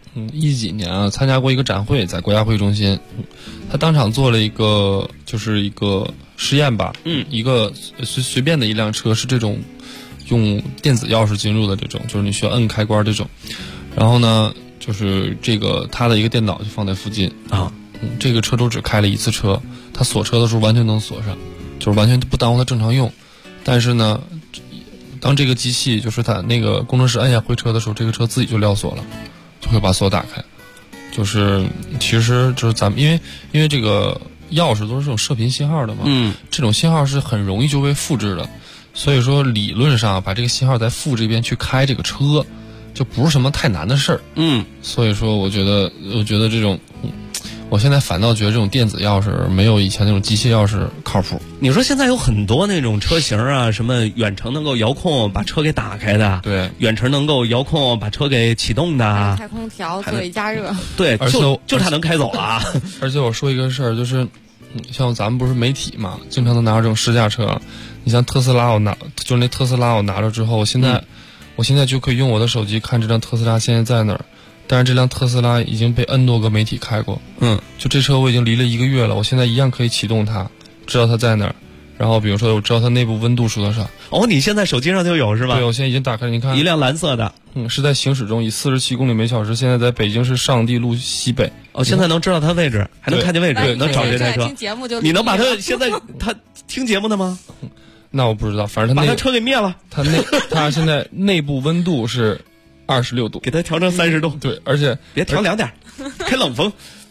Speaker 9: 10几年啊，参加过一个展会，在国家会议中心，他当场做了一个实验吧，一个随便的一辆车是这种用电子钥匙进入的这种，就是你需要摁开关这种，然后呢，就是这个他的一个电脑就放在附近啊，这个车主只开了一次车，他锁车的时候完全能锁上，就是完全不耽误他正常用，但是呢，当这个机器就是他那个工程师按下回车的时候，这个车自己就撂锁了，就会把锁打开。就是其实就是咱们因为这个钥匙都是这种射频信号的嘛，这种信号是很容易就被复制的，所以说理论上把这个信号在副这边去开这个车，就不是什么太难的事儿。所以说我觉得这种。我现在反倒觉得这种电子钥匙没有以前那种机械钥匙靠谱。
Speaker 6: 你说现在有很多那种车型啊，什么远程能够遥控把车给打开的，
Speaker 9: 对，
Speaker 6: 远程能够遥控把车给启动的，
Speaker 10: 开空调、座椅加热，
Speaker 6: 对，就差能开走了啊。
Speaker 9: 而且我说一个事儿，就是像咱们不是媒体嘛，经常都拿着这种试驾车，你像特斯拉，我拿着之后，我现在就可以用我的手机看这辆特斯拉现在在哪儿。但是这辆特斯拉已经被 N 多个媒体开过，就这车我已经离了1个月了，我现在一样可以启动它，知道它在哪儿，然后比如说我知道它内部温度是多少。
Speaker 6: 你现在手机上就有是吧？
Speaker 9: 对，我现在已经打开了，你看，
Speaker 6: 一辆蓝色的，
Speaker 9: 是在行驶中，以47公里每小时，现在在北京市上地路西北。
Speaker 6: 现在能知道它位置，还能看见位置，
Speaker 9: 对，
Speaker 6: 能找这台车。你能把它现在他听节目的吗？
Speaker 9: 那我不知道，反正把
Speaker 6: 他车给灭了。
Speaker 9: 他现在内部温度是26度，
Speaker 6: 给它调成30度。
Speaker 9: 对，而且
Speaker 6: 别调2点，开冷风。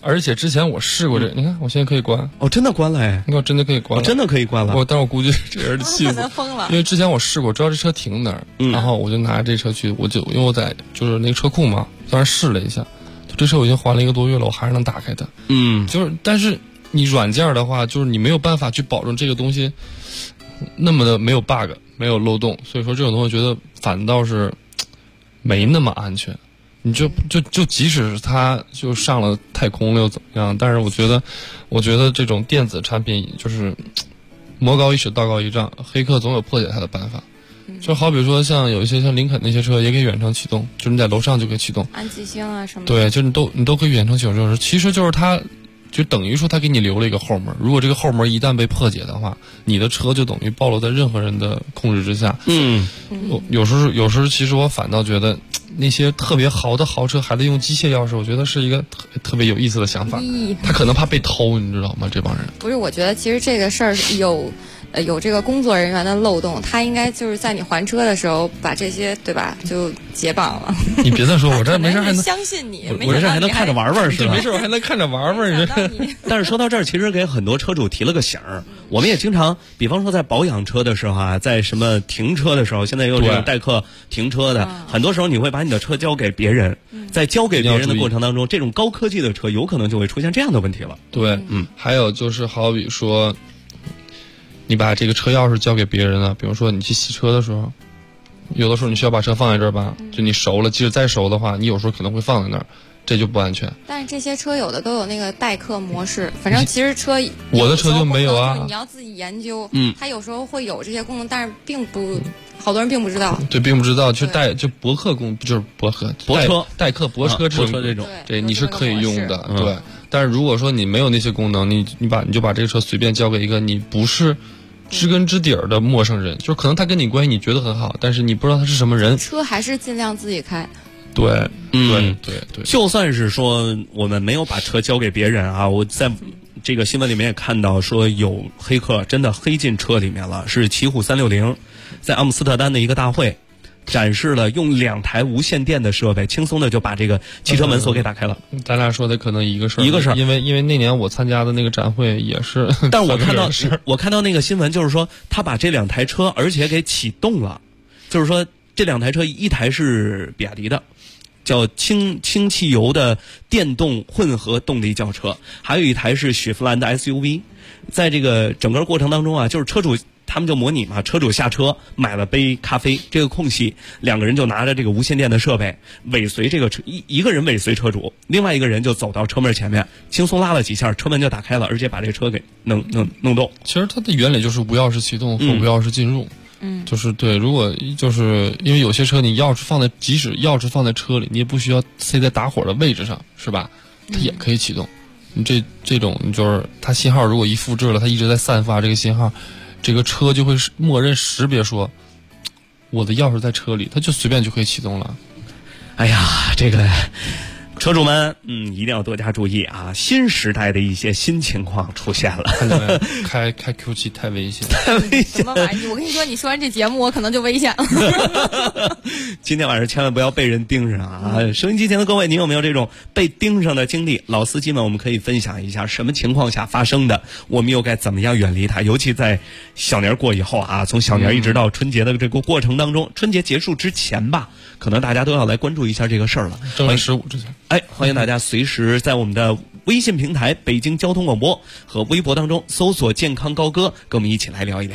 Speaker 9: 而且之前我试过这，你看我现在可以关。
Speaker 6: 哦，真的关了哎！
Speaker 9: 你看我真的可以关了，
Speaker 6: 真的可以关了。
Speaker 9: 但我估计这人的气死，
Speaker 10: 疯了。
Speaker 9: 因为之前我试过，知道这车停哪儿，然后我就拿这车去，因为我在就是那个车库嘛，当时试了一下，这车我已经还了1个多月了，我还是能打开的。但是你软件的话，就是你没有办法去保证这个东西那么的没有 bug， 没有漏洞，所以说这种东西觉得反倒是没那么安全。你就即使它就上了太空了又怎么样？但是我觉得这种电子产品就是魔高一尺道高一丈，黑客总有破解它的办法。就好比说像有一些像林肯那些车也可以远程启动，就是你在楼上就可以启动，
Speaker 10: 安吉星啊什么的。
Speaker 9: 对，就你都可以远程启动这种事，其实就是它就等于说他给你留了一个后门，如果这个后门一旦被破解的话，你的车就等于暴露在任何人的控制之下。有时候其实我反倒觉得那些特别豪的豪车还得用机械钥匙，我觉得是一个特别有意思的想法。他可能怕被偷，你知道吗？这帮人
Speaker 10: 不是，我觉得其实这个事儿有这个工作人员的漏洞，他应该就是在你还车的时候把这些对吧就解绑了。
Speaker 9: 你别再说，我这没事还能
Speaker 10: 相信你，
Speaker 6: 我这还能看着玩玩是吧？
Speaker 9: 没事，我还能看着玩玩。
Speaker 6: 但是说到这儿，其实给很多车主提了个醒儿。我们也经常，比方说在保养车的时候啊，在什么停车的时候，现在也有这种代客停车的，很多时候你会把你的车交给别人，在交给别人的过程当中，这种高科技的车有可能就会出现这样的问题了。
Speaker 9: 对，还有就是好比说，你把这个车钥匙交给别人了，比如说你去洗车的时候，有的时候你需要把车放在这儿吧，就你熟了，即使再熟的话，你有时候可能会放在那儿，这就不安全。
Speaker 10: 但是这些车有的都有那个代客模式，反正其实车
Speaker 9: 我的车就没有啊，
Speaker 10: 你要自己研究。它有时候会有这些功能，但是好多人并不知道。
Speaker 9: 对，并不知道，就泊客就是泊客代客泊车这种，对，你是可以用的，对。但是如果说你没有那些功能，你就把这个车随便交给一个你不是知根知底儿的陌生人，就可能他跟你关系你觉得很好，但是你不知道他是什么人。
Speaker 10: 车还是尽量自己开。
Speaker 9: 对，对，
Speaker 6: 就算是说我们没有把车交给别人啊，我在这个新闻里面也看到说有黑客真的黑进车里面了，是奇虎360在阿姆斯特丹的一个大会展示了用2台无线电的设备，轻松的就把这个汽车门锁给打开了。
Speaker 9: 咱俩说的可能一个事儿，因为那年我参加的那个展会也是，
Speaker 6: 但我看到那个新闻，就是说他把这2台车而且给启动了，就是说这2台车，一台是比亚迪的，叫氢汽油的电动混合动力轿车，还有一台是雪佛兰的 SUV。在这个整个过程当中啊，就是车主他们就模拟嘛，车主下车买了杯咖啡，这个空隙2个人就拿着这个无线电的设备尾随这个车，一个人尾随车主，另外一个人就走到车门前面，轻松拉了几下，车门就打开了，而且把这个车给弄动。
Speaker 9: 其实它的原理就是无钥匙启动或无钥匙进入。就是对，如果就是因为有些车你即使钥匙放在车里，你也不需要塞在打火的位置上，是吧？它也可以启动。你这种就是它信号如果一复制了，它一直在散发这个信号，这个车就会默认识别说我的钥匙在车里，它就随便就可以启动了。
Speaker 6: 哎呀，这个车主们，一定要多加注意啊！新时代的一些新情况出现了。
Speaker 9: 看到没有？开 Q7 太危险，
Speaker 6: 太危险！
Speaker 10: 什么玩意？我跟你说，你说完这节目，我可能就危险了。
Speaker 6: 今天晚上千万不要被人盯上啊！收音机前的各位，您有没有这种被盯上的经历？老司机们，我们可以分享一下什么情况下发生的，我们又该怎么样远离它？尤其在小年过以后啊，从小年一直到春节的这个过程当中，春节结束之前吧，可能大家都要来关注一下这个事儿了。
Speaker 9: 正月15之前。
Speaker 6: 欢迎大家随时在我们的微信平台北京交通广播和微博当中搜索健康高歌，跟我们一起来聊一聊。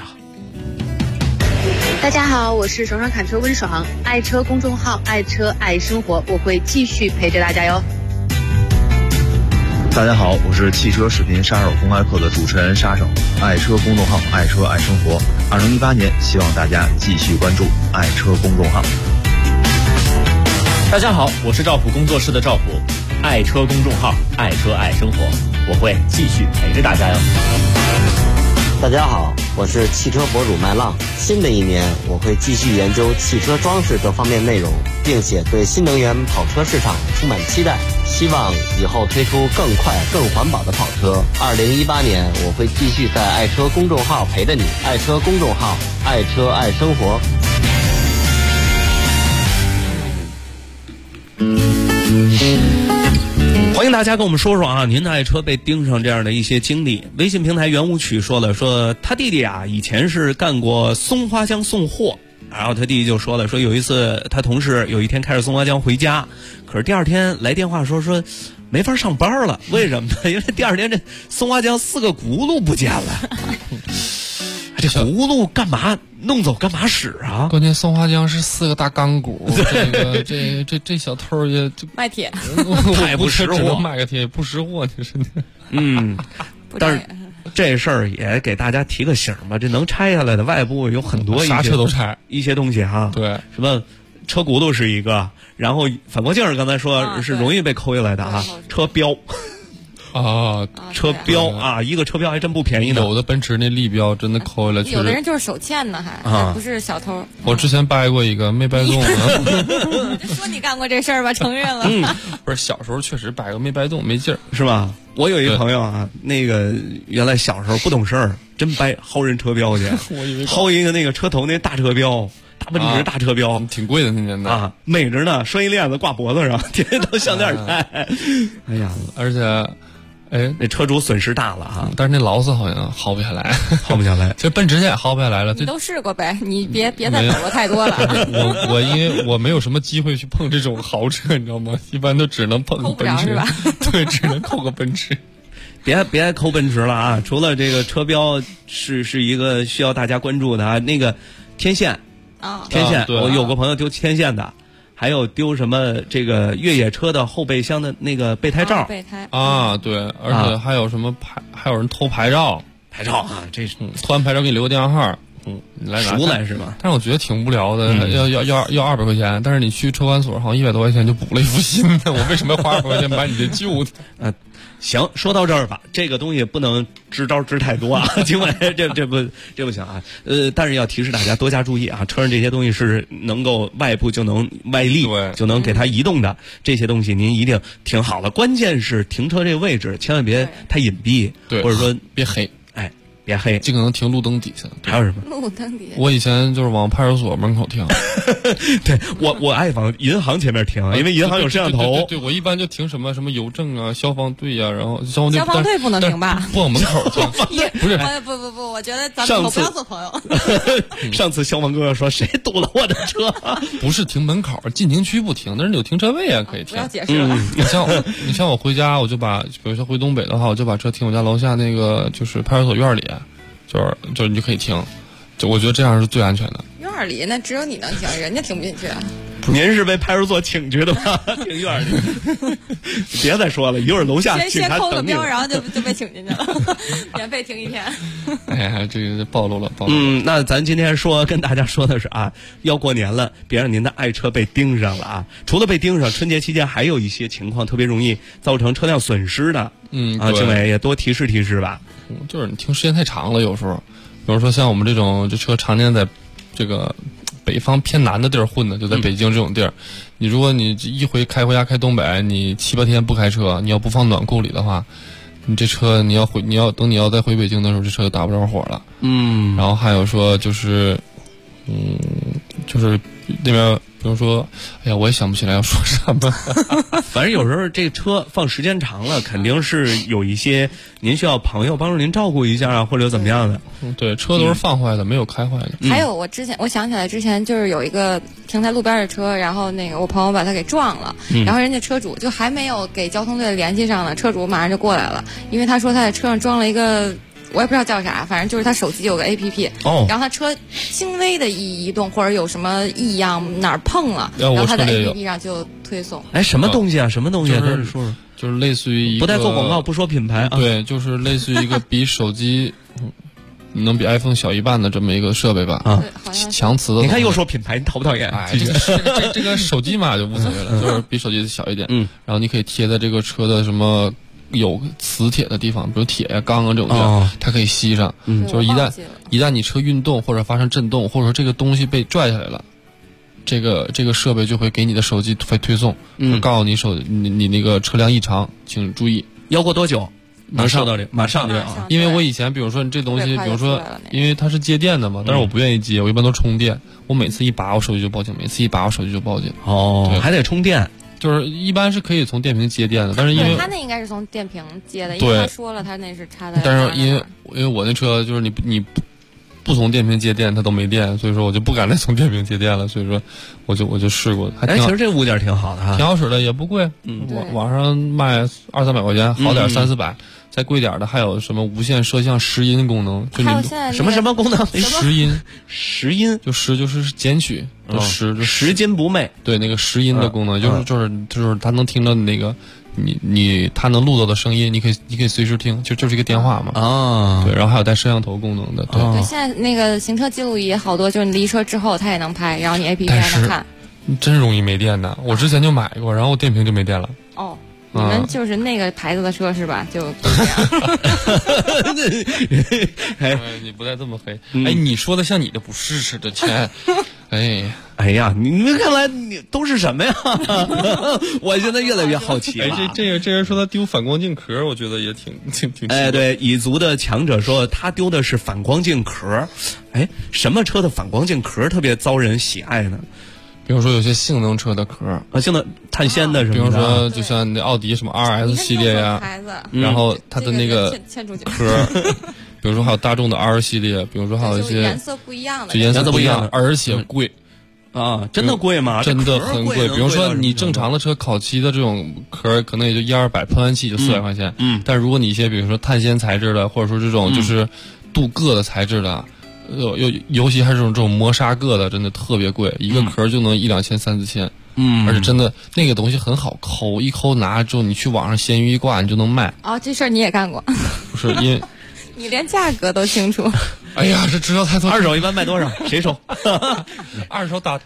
Speaker 13: 大家好，我是爽爽侃车温爽，爱车公众号爱车爱生活，我会继续陪着大家哟。
Speaker 14: 大家好，我是汽车视频杀手公开课的主持人沙手，爱车公众号爱车爱生活。2018年希望大家继续关注爱车公众号。
Speaker 15: 大家好，我是赵普工作室的赵普，爱车公众号爱车爱生活，我会继续陪着大家哟。
Speaker 16: 大家好，我是汽车博主麦浪，新的一年我会继续研究汽车装饰这方面内容，并且对新能源跑车市场充满期待，希望以后推出更快更环保的跑车。2018年我会继续在爱车公众号陪着你，爱车公众号爱车爱生活。
Speaker 6: 欢迎大家跟我们说说啊，您的爱车被盯上这样的一些经历。微信平台圆舞曲说了，说他弟弟啊以前是干过松花江送货，然后他弟弟就说了，说有一次他同事有一天开着松花江回家，可是第二天来电话说没法上班了，为什么呢？因为第二天这松花江4个轱辘不见了。这轱辘干嘛弄走干嘛使啊？
Speaker 9: 关键松花江是4个大钢骨，这小偷也
Speaker 10: 卖铁，
Speaker 6: 太不识货，
Speaker 9: 卖个铁不识货，你是。
Speaker 6: 但是这事儿也给大家提个醒吧，这能拆下来的外部有很多
Speaker 9: 啥车都拆
Speaker 6: 一些东西哈。
Speaker 9: 对，
Speaker 6: 什么车轱辘是一个，然后反光镜刚才说是容易被抠下来的啊，车标。车标啊，一个车标还真不便宜呢。
Speaker 9: 有的奔驰那立标真的抠下来，
Speaker 10: 有的人就是手欠呢，还不是小偷。
Speaker 9: 我之前掰过一个，没掰动。
Speaker 10: 就说你干过这事儿吧，承认了。
Speaker 9: 不是小时候确实掰过，没掰动，没劲儿，
Speaker 6: 是吧？我有一朋友啊，那个原来小时候不懂事儿，真掰薅人车标去，薅一个那个车头那大车标。大奔驰大车标
Speaker 9: 挺贵的那年代
Speaker 6: 啊，美着呢，拴一链子挂脖子上，天天都项链戴。哎呀，
Speaker 9: 而且。
Speaker 6: 那车主损失大了哈，
Speaker 9: 但是那劳斯好像薅不下来，
Speaker 6: 薅不下来。
Speaker 9: 这奔驰现在薅不下来了。
Speaker 10: 你都试过呗，你别再抖了太多了。
Speaker 9: 我因为我没有什么机会去碰这种豪车，你知道吗？一般都只能碰个奔驰，对，只能扣个奔驰。
Speaker 6: 别抠奔驰了啊！除了这个车标是一个需要大家关注的啊，那个天线天线，我有个朋友丢天线的。还有丢什么这个越野车的后备箱的那个备胎罩，
Speaker 10: 备胎
Speaker 9: 啊，对，而且还有什么还有人偷牌照
Speaker 6: 啊，这
Speaker 9: 偷完牌照给你留个电话号，你来拿
Speaker 6: 赎来是吗？
Speaker 9: 但是我觉得挺无聊的，要200块钱，但是你去车管所好像100多块钱就补了一副新的，我为什么要花200块钱买你这旧的？
Speaker 6: 行，说到这儿吧，这个东西不能支招支太多啊，因为这不行啊。但是要提示大家多加注意啊，车上这些东西是能够外部就能外力就能给它移动的，这些东西您一定停好了。关键是停车这个位置千万别太隐蔽，
Speaker 9: 对，
Speaker 6: 或者说
Speaker 9: 别黑，
Speaker 6: 别黑，
Speaker 9: 尽可能停路灯底下。
Speaker 6: 还有什么？
Speaker 10: 路灯底下。
Speaker 9: 我以前就是往派出所门口停。
Speaker 6: 对，我爱往银行前面停，因为银行有摄像头。
Speaker 9: 对，我一般就停什么邮政啊、消防队啊，然后消
Speaker 10: 防队不能停吧？
Speaker 9: 不往门口停。不是，
Speaker 10: 不，我觉得咱们不要做朋友。
Speaker 6: 上次消防哥哥说谁堵了我的车？
Speaker 9: 不是停门口，进景区不停，但是有停车位啊，可以停。
Speaker 10: 不要解释了。
Speaker 9: 你像我回家，我就把，比如说回东北的话，我就把车停我家楼下那个就是派出所院里。就是你就可以停，就我觉得这样是最安全的。
Speaker 10: 院里那只有你能停，人家停不进去。
Speaker 6: 您是被派出所请去的吗？停院里，别再说了，一会儿楼下
Speaker 10: 先扣个标，然后就被请进去了，免费停1天。
Speaker 9: 哎呀，这个暴露了。
Speaker 6: 那咱今天跟大家说的是啊，要过年了，别让您的爱车被盯上了啊。除了被盯上，春节期间还有一些情况特别容易造成车辆损失的。政委也多提示吧。
Speaker 9: 就是你停时间太长了，有时候，比如说像我们这车常年在这个北方偏南的地儿混的，就在北京这种地儿，如果你一回开回家开东北，你7-8天不开车，你要不放暖库里的话，你这车你要再回北京的时候，这车就打不着火了。然后还有说就是那边，比如说，哎呀，我也想不起来要说什么。
Speaker 6: 反正有时候这车放时间长了，肯定是有一些您需要朋友帮助您照顾一下啊，或者怎么样的。
Speaker 9: 对，车都是放坏的，没有开坏的。
Speaker 10: 还有我想起来之前就是有一个停在路边的车，然后那个我朋友把他给撞了，然后人家车主就还没有给交通队联系上呢，车主马上就过来了，因为他说他在车上装了一个。我也不知道叫啥，反正就是他手机有个 APP，然后他车轻微的移动或者有什么异样哪儿碰了，然后他在 APP 上就推送。
Speaker 6: 什么东西啊？什么东西？跟你说说。
Speaker 9: 就是类似于一个
Speaker 6: 不带做广告，不说品牌啊。
Speaker 9: 对，就是类似于一个比手机能比 iPhone 小一半的这么一个设备吧。强磁的。
Speaker 6: 你看又说品牌，你讨不讨厌？
Speaker 9: 这个手机嘛就无所谓了，就是比手机小一点。然后你可以贴在这个车的什么。有磁铁的地方，比如铁呀、钢啊这种地方，它可以吸上。就是一旦你车运动或者发生震动，或者说这个东西被拽下来了，这个设备就会给你的手机推送，告诉你你那个车辆异常，请注意。
Speaker 6: 要过多久？马上就
Speaker 9: 因为我以前比如说你这东西，比如说因为它是接电的嘛，但是我不愿意接，我一般都充电。我每次一拔我手机就报警，每次一拔我手机就报警。
Speaker 6: 还得充电。
Speaker 9: 就是一般是可以从电瓶接电的，但是因为
Speaker 10: 他那应该是从电瓶接的，因为他说了他那是插在。
Speaker 9: 但是因为我那车就是你不从电瓶接电，它都没电，所以说我就不敢再从电瓶接电了。所以说我就试过，还挺好。
Speaker 6: 其实这物件挺好的哈，
Speaker 9: 挺好使的，也不贵。网上卖200-300块钱，好点300-400，再贵点的还有什么无线摄像拾音功能，就你
Speaker 6: 什么功能？
Speaker 9: 拾音，
Speaker 6: 拾音
Speaker 9: 就是捡取，
Speaker 6: 拾金不昧。
Speaker 9: 对，那个拾音的功能，就是它能听到那个。它能录到的声音，你可以随时听，就是一个电话嘛。
Speaker 6: 啊，
Speaker 9: 对，然后还有带摄像头功能的。
Speaker 10: 对，现在那个行车记录仪好多，就是你离车之后它也能拍，然后你 APP 还能看。
Speaker 9: 真容易没电的，我之前就买过，然后电瓶就没电了。
Speaker 10: 哦，你们就是那个牌子的车是吧？就这样。
Speaker 9: 你不带这么黑。哎，你说的像你的不是似的，钱。
Speaker 6: 哎呀，你们看来你都是什么呀？我现在越来越好奇了。
Speaker 9: 这人说他丢反光镜壳，我觉得也挺。
Speaker 6: 哎，对，蚁族的强者说他丢的是反光镜壳。哎，什么车的反光镜壳特别遭人喜爱呢？
Speaker 9: 比如说有些性能车的壳
Speaker 6: 啊，性能碳纤的什么的，
Speaker 9: 比如说就像那奥迪什么 RS 系列呀，然后它的那个壳，比如说还有大众的 R 系列，比如说还有一些
Speaker 10: 颜色不一样的，
Speaker 9: 就颜色不一样的，而且贵
Speaker 6: 啊，真的贵吗？
Speaker 9: 真的很贵。比如说你正常的车烤漆的这种壳，可能也就100-200，喷完漆就400块钱。但如果你一些比如说碳纤材质的，或者说这种就是镀铬的材质的。尤其还是这种磨砂铬的，真的特别贵，一个壳就能1-2千、3-4千。而且真的那个东西很好抠，一抠拿之后你去网上闲鱼一挂，你就能卖。
Speaker 10: 哦，这事儿你也干过？
Speaker 9: 不是，因为
Speaker 10: 你连价格都清楚。
Speaker 9: 哎呀，这知道太多。
Speaker 6: 二手一般卖多少？谁收？
Speaker 9: 二手打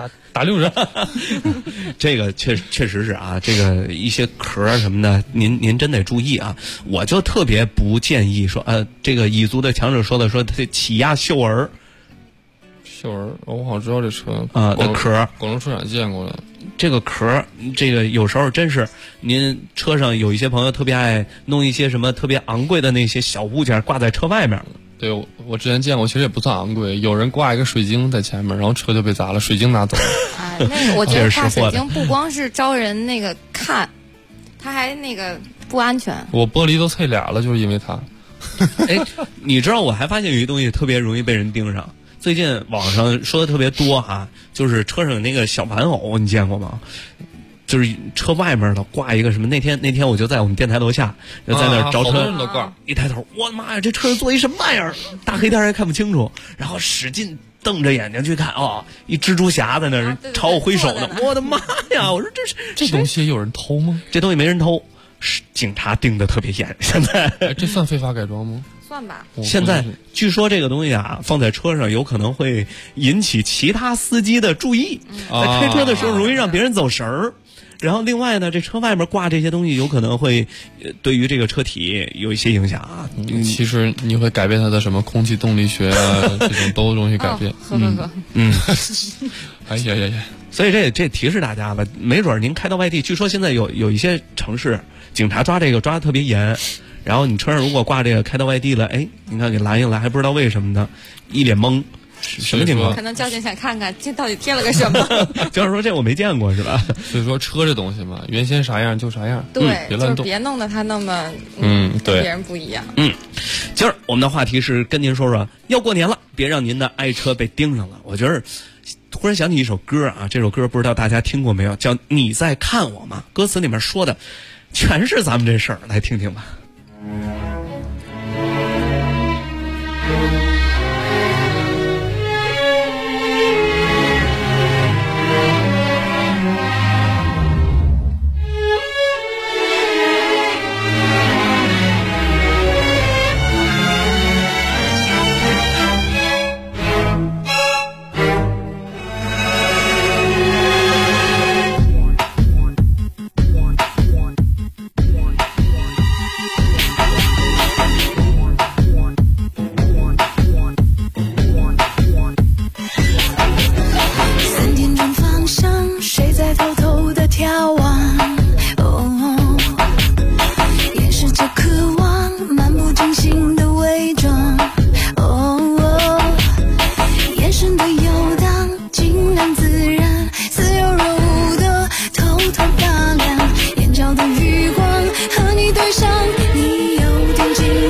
Speaker 9: 60。
Speaker 6: 这个确实是啊，这个一些壳什么的，您真得注意啊。我就特别不建议说，这个蚁族的强者说这起亚秀儿，
Speaker 9: 我好像知道这车
Speaker 6: 啊，那壳
Speaker 9: 广州车展见过了。
Speaker 6: 这个壳，这个有时候真是您车上有一些朋友特别爱弄一些什么特别昂贵的那些小物件挂在车外面。
Speaker 9: 对，我之前见过，其实也不算昂贵，有人挂一个水晶在前面，然后车就被砸了，水晶拿走了。
Speaker 10: 哎，那个我觉得挂水晶不光是招人那个看，它还那个不安全。
Speaker 9: 我玻璃都碎俩了，就是因为它。
Speaker 6: 哎，你知道我还发现有一东西特别容易被人盯上，最近网上说的特别多哈，就是车上有那个小玩偶，你见过吗？就是车外面的挂一个什么？那天我就在我们电台楼下，就在那儿找车，一抬头，我的妈呀，这车上坐一什么玩意儿？大黑天还看不清楚，然后使劲瞪着眼睛去看，一蜘蛛侠在那儿朝我挥手呢，我的妈呀！我说
Speaker 9: 这东西也有人偷吗？
Speaker 6: 这东西没人偷，是警察盯得特别严。现在
Speaker 9: 这算非法改装吗？
Speaker 10: 算吧。
Speaker 6: 现在据说这个东西啊，放在车上有可能会引起其他司机的注意，在开车的时候容易让别人走神儿。然后另外呢，这车外面挂这些东西有可能会对于这个车体有一些影响啊。
Speaker 9: 其实你会改变它的什么空气动力学啊，这种都容易改变。哎呀，
Speaker 6: 所以这提示大家了，没准您开到外地，据说现在有一些城市警察抓这个抓得特别严，然后你车上如果挂这个开到外地了，哎，你看给拦下来，还不知道为什么呢，一脸懵。什么情况？
Speaker 10: 可能交警想看看这到底贴了个什么。
Speaker 6: 就是说这我没见过是吧？
Speaker 9: 所以说车这东西嘛，原先啥样就啥样，
Speaker 10: 对，
Speaker 9: 别乱动，
Speaker 10: 别弄得它那么
Speaker 9: 对，
Speaker 10: 别人不一样。
Speaker 6: 今儿我们的话题是跟您说说，要过年了，别让您的爱车被盯上了。我觉得突然想起一首歌啊，这首歌不知道大家听过没有，叫《你在看我吗》，歌词里面说的全是咱们这事儿，来听听吧。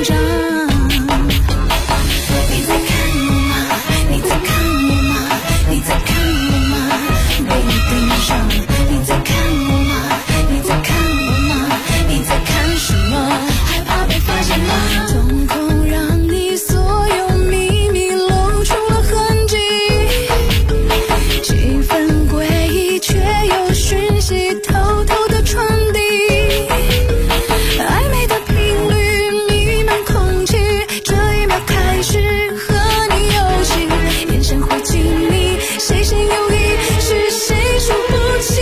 Speaker 11: 张。你在看我吗？你在看我吗？你在看我吗？被你盯上。你在看我吗？你在看我吗？你在看什么？害怕被发现吗？瞳孔让你所有秘密露出了痕迹，气氛诡异，却有讯息偷偷的传递。暧昧的频率弥漫空气，这一秒开始和你游戏，眼神会亲密，谁先有意是谁说不清。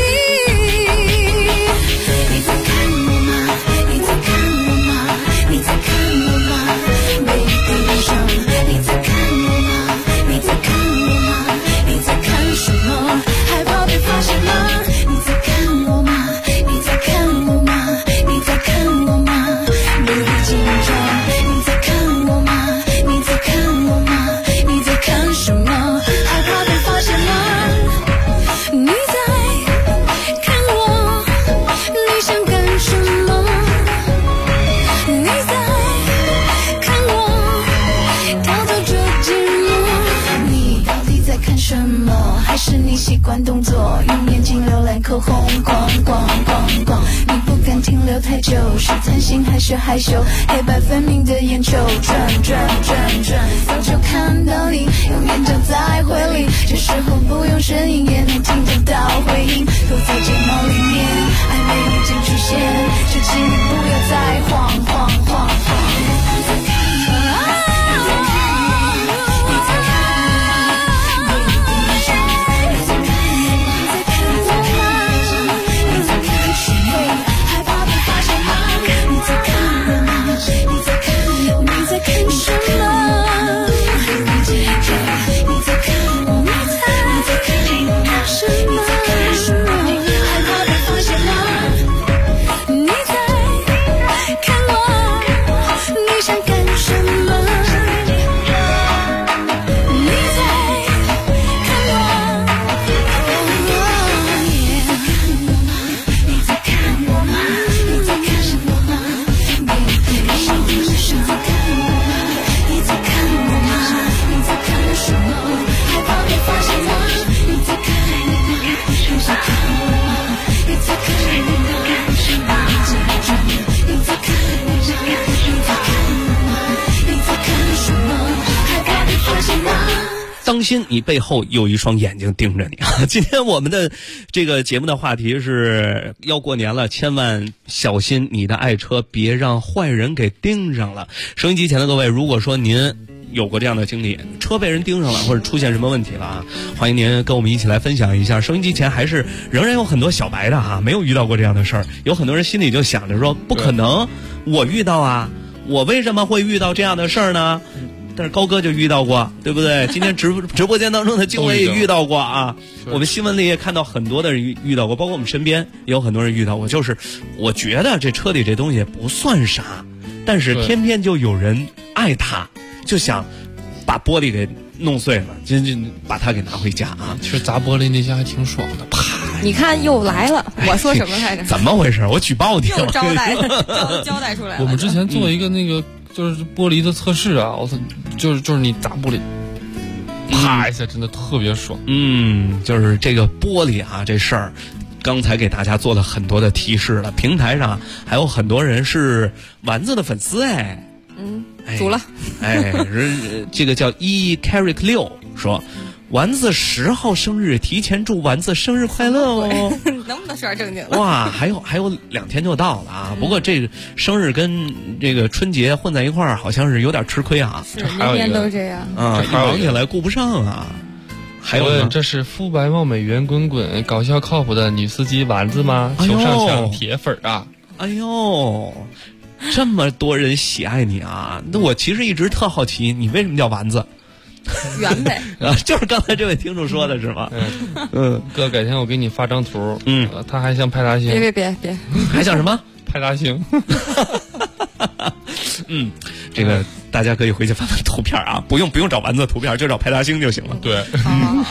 Speaker 11: 你在看我吗？你在看我吗？你在看我吗？被你盯上。你在看我吗？你在看我吗？你在看什么？害怕被发现吗？你在看我吗？你在看我吗？你在看我吗？不必紧张。你在看我吗？你在看我吗？你在看什么？害怕被发现吗？你在看我，你想干什么？你在看我，偷偷着寂寞。你到底在看什么？还是你习惯动作，用眼睛浏览口红，逛逛逛逛。你不敢停留太久，是贪心还是害羞？黑白分明的眼球转转转转，早就看到你用眼角在回礼，这时候不用声音也能听得到回应，躲在睫毛里面，暧昧已经出现，就请你不要再晃晃晃晃。你在看我吗？你在看我吗？你在看我吗？被你盯上。你在看我吗？你在看我吗？你在看什么？害怕被发现吗？你在看我吗？你在看我吗？你在看什么？你在看我吗？你在看我吗？你在看什么？害怕被发现吗？你在看我，你想干什么？你在看我，你在看我吗？你在看什么吗？被你盯上。你在看我吗？你在看我吗？你在看什么？害怕被发现吗？你在看我吗？你在看我吗？你在看我吗？你在看我吗？你在看我吗？你在看什么？害怕被发现吗？
Speaker 6: 当心你背后有一双眼睛盯着你啊！今天我们的这个节目的话题是要过年了，千万小心你的爱车别让坏人给盯上了。收音机前的各位，如果说您有过这样的经历，车被人盯上了或者出现什么问题了啊，欢迎您跟我们一起来分享一下。收音机前还是仍然有很多小白的啊，没有遇到过这样的事儿。有很多人心里就想着说，不可能我遇到啊，我为什么会遇到这样的事儿呢？但是高哥就遇到过，对不对？今天直播间当中的经纬也遇到过啊。我们新闻里也看到很多的人遇到过，包括我们身边也有很多人遇到过。就是我觉得这车里这东西不算啥，但是偏偏就有人爱它，就想把玻璃给弄碎了，就把它给拿回家啊。
Speaker 9: 其实砸玻璃那下还挺爽的，啪！
Speaker 10: 你看又来了，我说什么来着？
Speaker 6: 怎么回事？我举报你了。
Speaker 10: 又招待交代出来了。
Speaker 9: 我们之前做一个那个就是玻璃的测试啊，我操，就是你砸玻璃，啪一下，真的特别爽。
Speaker 6: 就是这个玻璃啊，这事儿。刚才给大家做了很多的提示了，平台上还有很多人是丸子的粉丝
Speaker 10: 组了。
Speaker 6: 这个叫carrick 6说，丸子10号生日，提前祝丸子生日快乐哦！
Speaker 10: 能不能说点正经的？
Speaker 6: 哇，还有2天就到了啊！不过这个生日跟这个春节混在一块儿，好像是有点吃亏啊。
Speaker 10: 是，年年都这样
Speaker 6: 啊，一忙起来顾不上啊。还有呢，
Speaker 9: 这是肤白貌美圆滚滚、搞笑靠谱的女司机丸子吗？求上墙铁粉啊！
Speaker 6: 哎呦，这么多人喜爱你啊！那我其实一直特好奇，你为什么叫丸子？
Speaker 10: 圆呗
Speaker 6: 啊，就是刚才这位听众说的是吗？
Speaker 9: 哥，改天我给你发张图。他还像派大星。
Speaker 10: 别，
Speaker 6: 还像什么？
Speaker 9: 派大星。
Speaker 6: 这个大家可以回去翻翻图片啊，不用找丸子图片，就找派大星就行了。
Speaker 9: 对。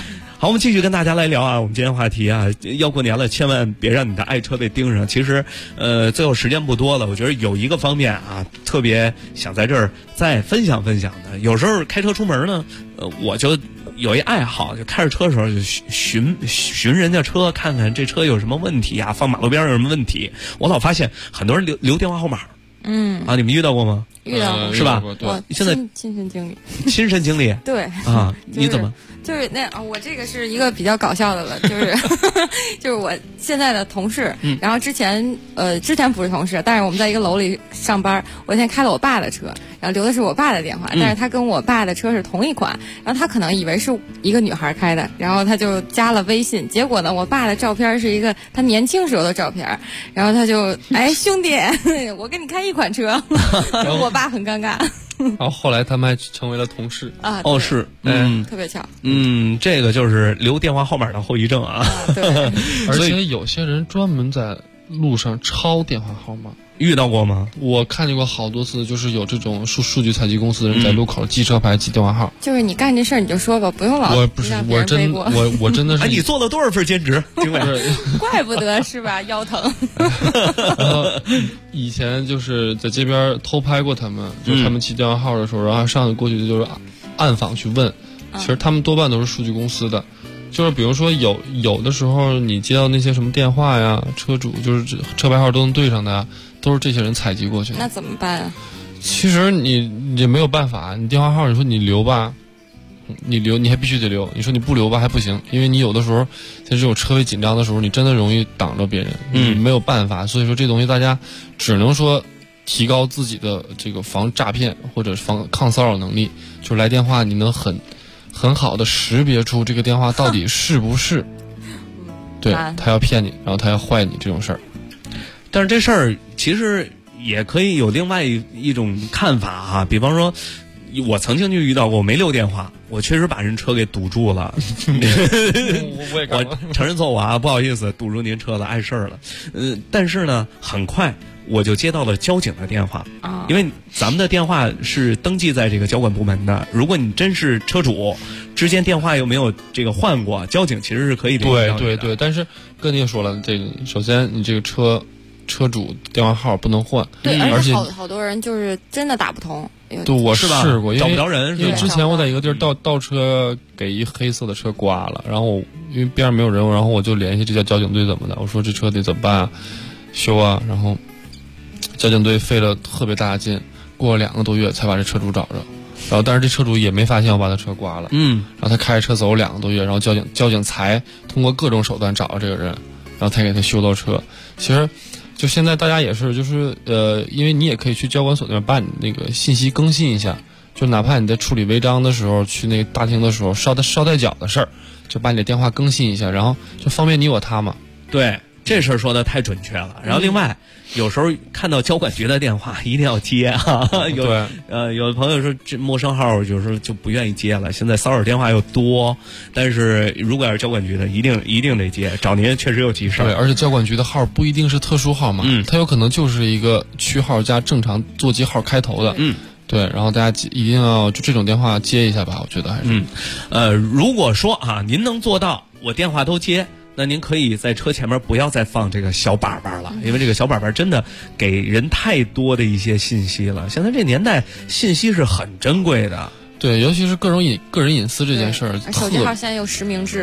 Speaker 6: 好，我们继续跟大家来聊啊，我们今天话题啊，要过年了，千万别让你的爱车被盯上。其实，最后时间不多了，我觉得有一个方面啊，特别想在这儿再分享分享的。有时候开车出门呢，我就有一爱好，就开着车的时候就寻人家车，看看这车有什么问题啊，放马路边有什么问题。我老发现很多人留电话号码。啊，你们遇到过吗？
Speaker 10: 遇到过，
Speaker 6: 是吧？
Speaker 10: 我
Speaker 6: 现在
Speaker 10: 亲身经历。
Speaker 6: 亲身经历。
Speaker 10: 对
Speaker 6: 啊，你怎么？
Speaker 10: 就是我这个是一个比较搞笑的了，就是就是我现在的同事，然后之前不是同事，但是我们在一个楼里上班，我那天开了我爸的车，然后留的是我爸的电话，但是他跟我爸的车是同一款，然后他可能以为是一个女孩开的，然后他就加了微信，结果呢，我爸的照片是一个他年轻时候的照片，然后他就兄弟，我跟你开一款车，我爸很尴尬。
Speaker 9: 然后后来他们还成为了同事
Speaker 10: 啊！
Speaker 6: 哦，是，
Speaker 10: 特别巧。
Speaker 6: 这个就是留电话号码的后遗症啊。
Speaker 10: 对，
Speaker 9: 而且有些人专门在路上抄电话号码，
Speaker 6: 遇到过吗？
Speaker 9: 我看见过好多次，就是有这种数据采集公司的人在路口记车牌、记电话号。
Speaker 10: 就是你干这事儿你就说吧，不用老
Speaker 9: 我真的是。
Speaker 6: 哎，你做了多少份兼职？
Speaker 10: 怪不得是吧？腰疼。
Speaker 9: 然后以前就是在街边偷拍过他们，就是他们记电话号的时候，然后上过去就是暗访去问，其实他们多半都是数据公司的。就是比如说有的时候你接到那些什么电话呀，车主就是车牌号都能对上的呀，都是这些人采集过去的。
Speaker 10: 那怎么办啊？
Speaker 9: 其实你也没有办法，你电话号你说你留吧，你留你还必须得留，你说你不留吧还不行，因为你有的时候在这种车位紧张的时候，你真的容易挡着别人，没有办法。所以说这东西大家只能说提高自己的这个防诈骗或者防抗骚扰能力，就是来电话你能很好的识别出这个电话到底是不是对他要骗你，然后他要坏你这种事儿。
Speaker 6: 但是这事儿其实也可以有另外一种看法哈，比方说我曾经就遇到过，我没留电话，我确实把人车给堵住了。我承认错误啊，不好意思，堵住您车了，碍事儿了。但是呢，很快我就接到了交警的电话啊，因为咱们的电话是登记在这个交管部门的。如果你真是车主，之间电话又没有这个换过，交警其实是可以联系到你的。
Speaker 9: 对，但是跟您说了，这个首先你这个车主电话号不能换，
Speaker 10: 对，而且好多人就是真的打不通。
Speaker 9: 对，我试过，
Speaker 6: 找不着人。
Speaker 9: 因为之前我在一个地儿倒车，给一黑色的车刮了，然后因为边上没有人，然后我就联系这家交警队怎么的，我说这车得怎么办啊，修啊，然后交警队费了特别大的劲，过了2个多月才把这车主找着，然后但是这车主也没发现我把他车刮了，然后他开着车走了2个多月，然后交警才通过各种手段找到这个人，然后才给他修到车。其实就现在大家也是就是因为你也可以去交管所那边把你那个信息更新一下，就哪怕你在处理违章的时候，去那个大厅的时候捎带脚的事儿，就把你的电话更新一下，然后就方便你我他嘛。
Speaker 6: 对，这事儿说的太准确了。然后另外，有时候看到交管局的电话一定要接啊。有的朋友说这陌生号有时候就不愿意接了，现在骚扰电话又多，但是如果要是交管局的，一定得接，找您确实有急事。
Speaker 9: 对，而且交管局的号不一定是特殊号码，它有可能就是一个区号加正常座机号开头的。对，然后大家一定要就这种电话接一下吧，我觉得还是。
Speaker 6: 如果说啊，您能做到我电话都接，那您可以在车前面不要再放这个小粑粑了，因为这个小粑粑真的给人太多的一些信息了。现在这年代，信息是很珍贵的。
Speaker 9: 对，尤其是个人隐私这件事儿，
Speaker 10: 手机号现在有实名制。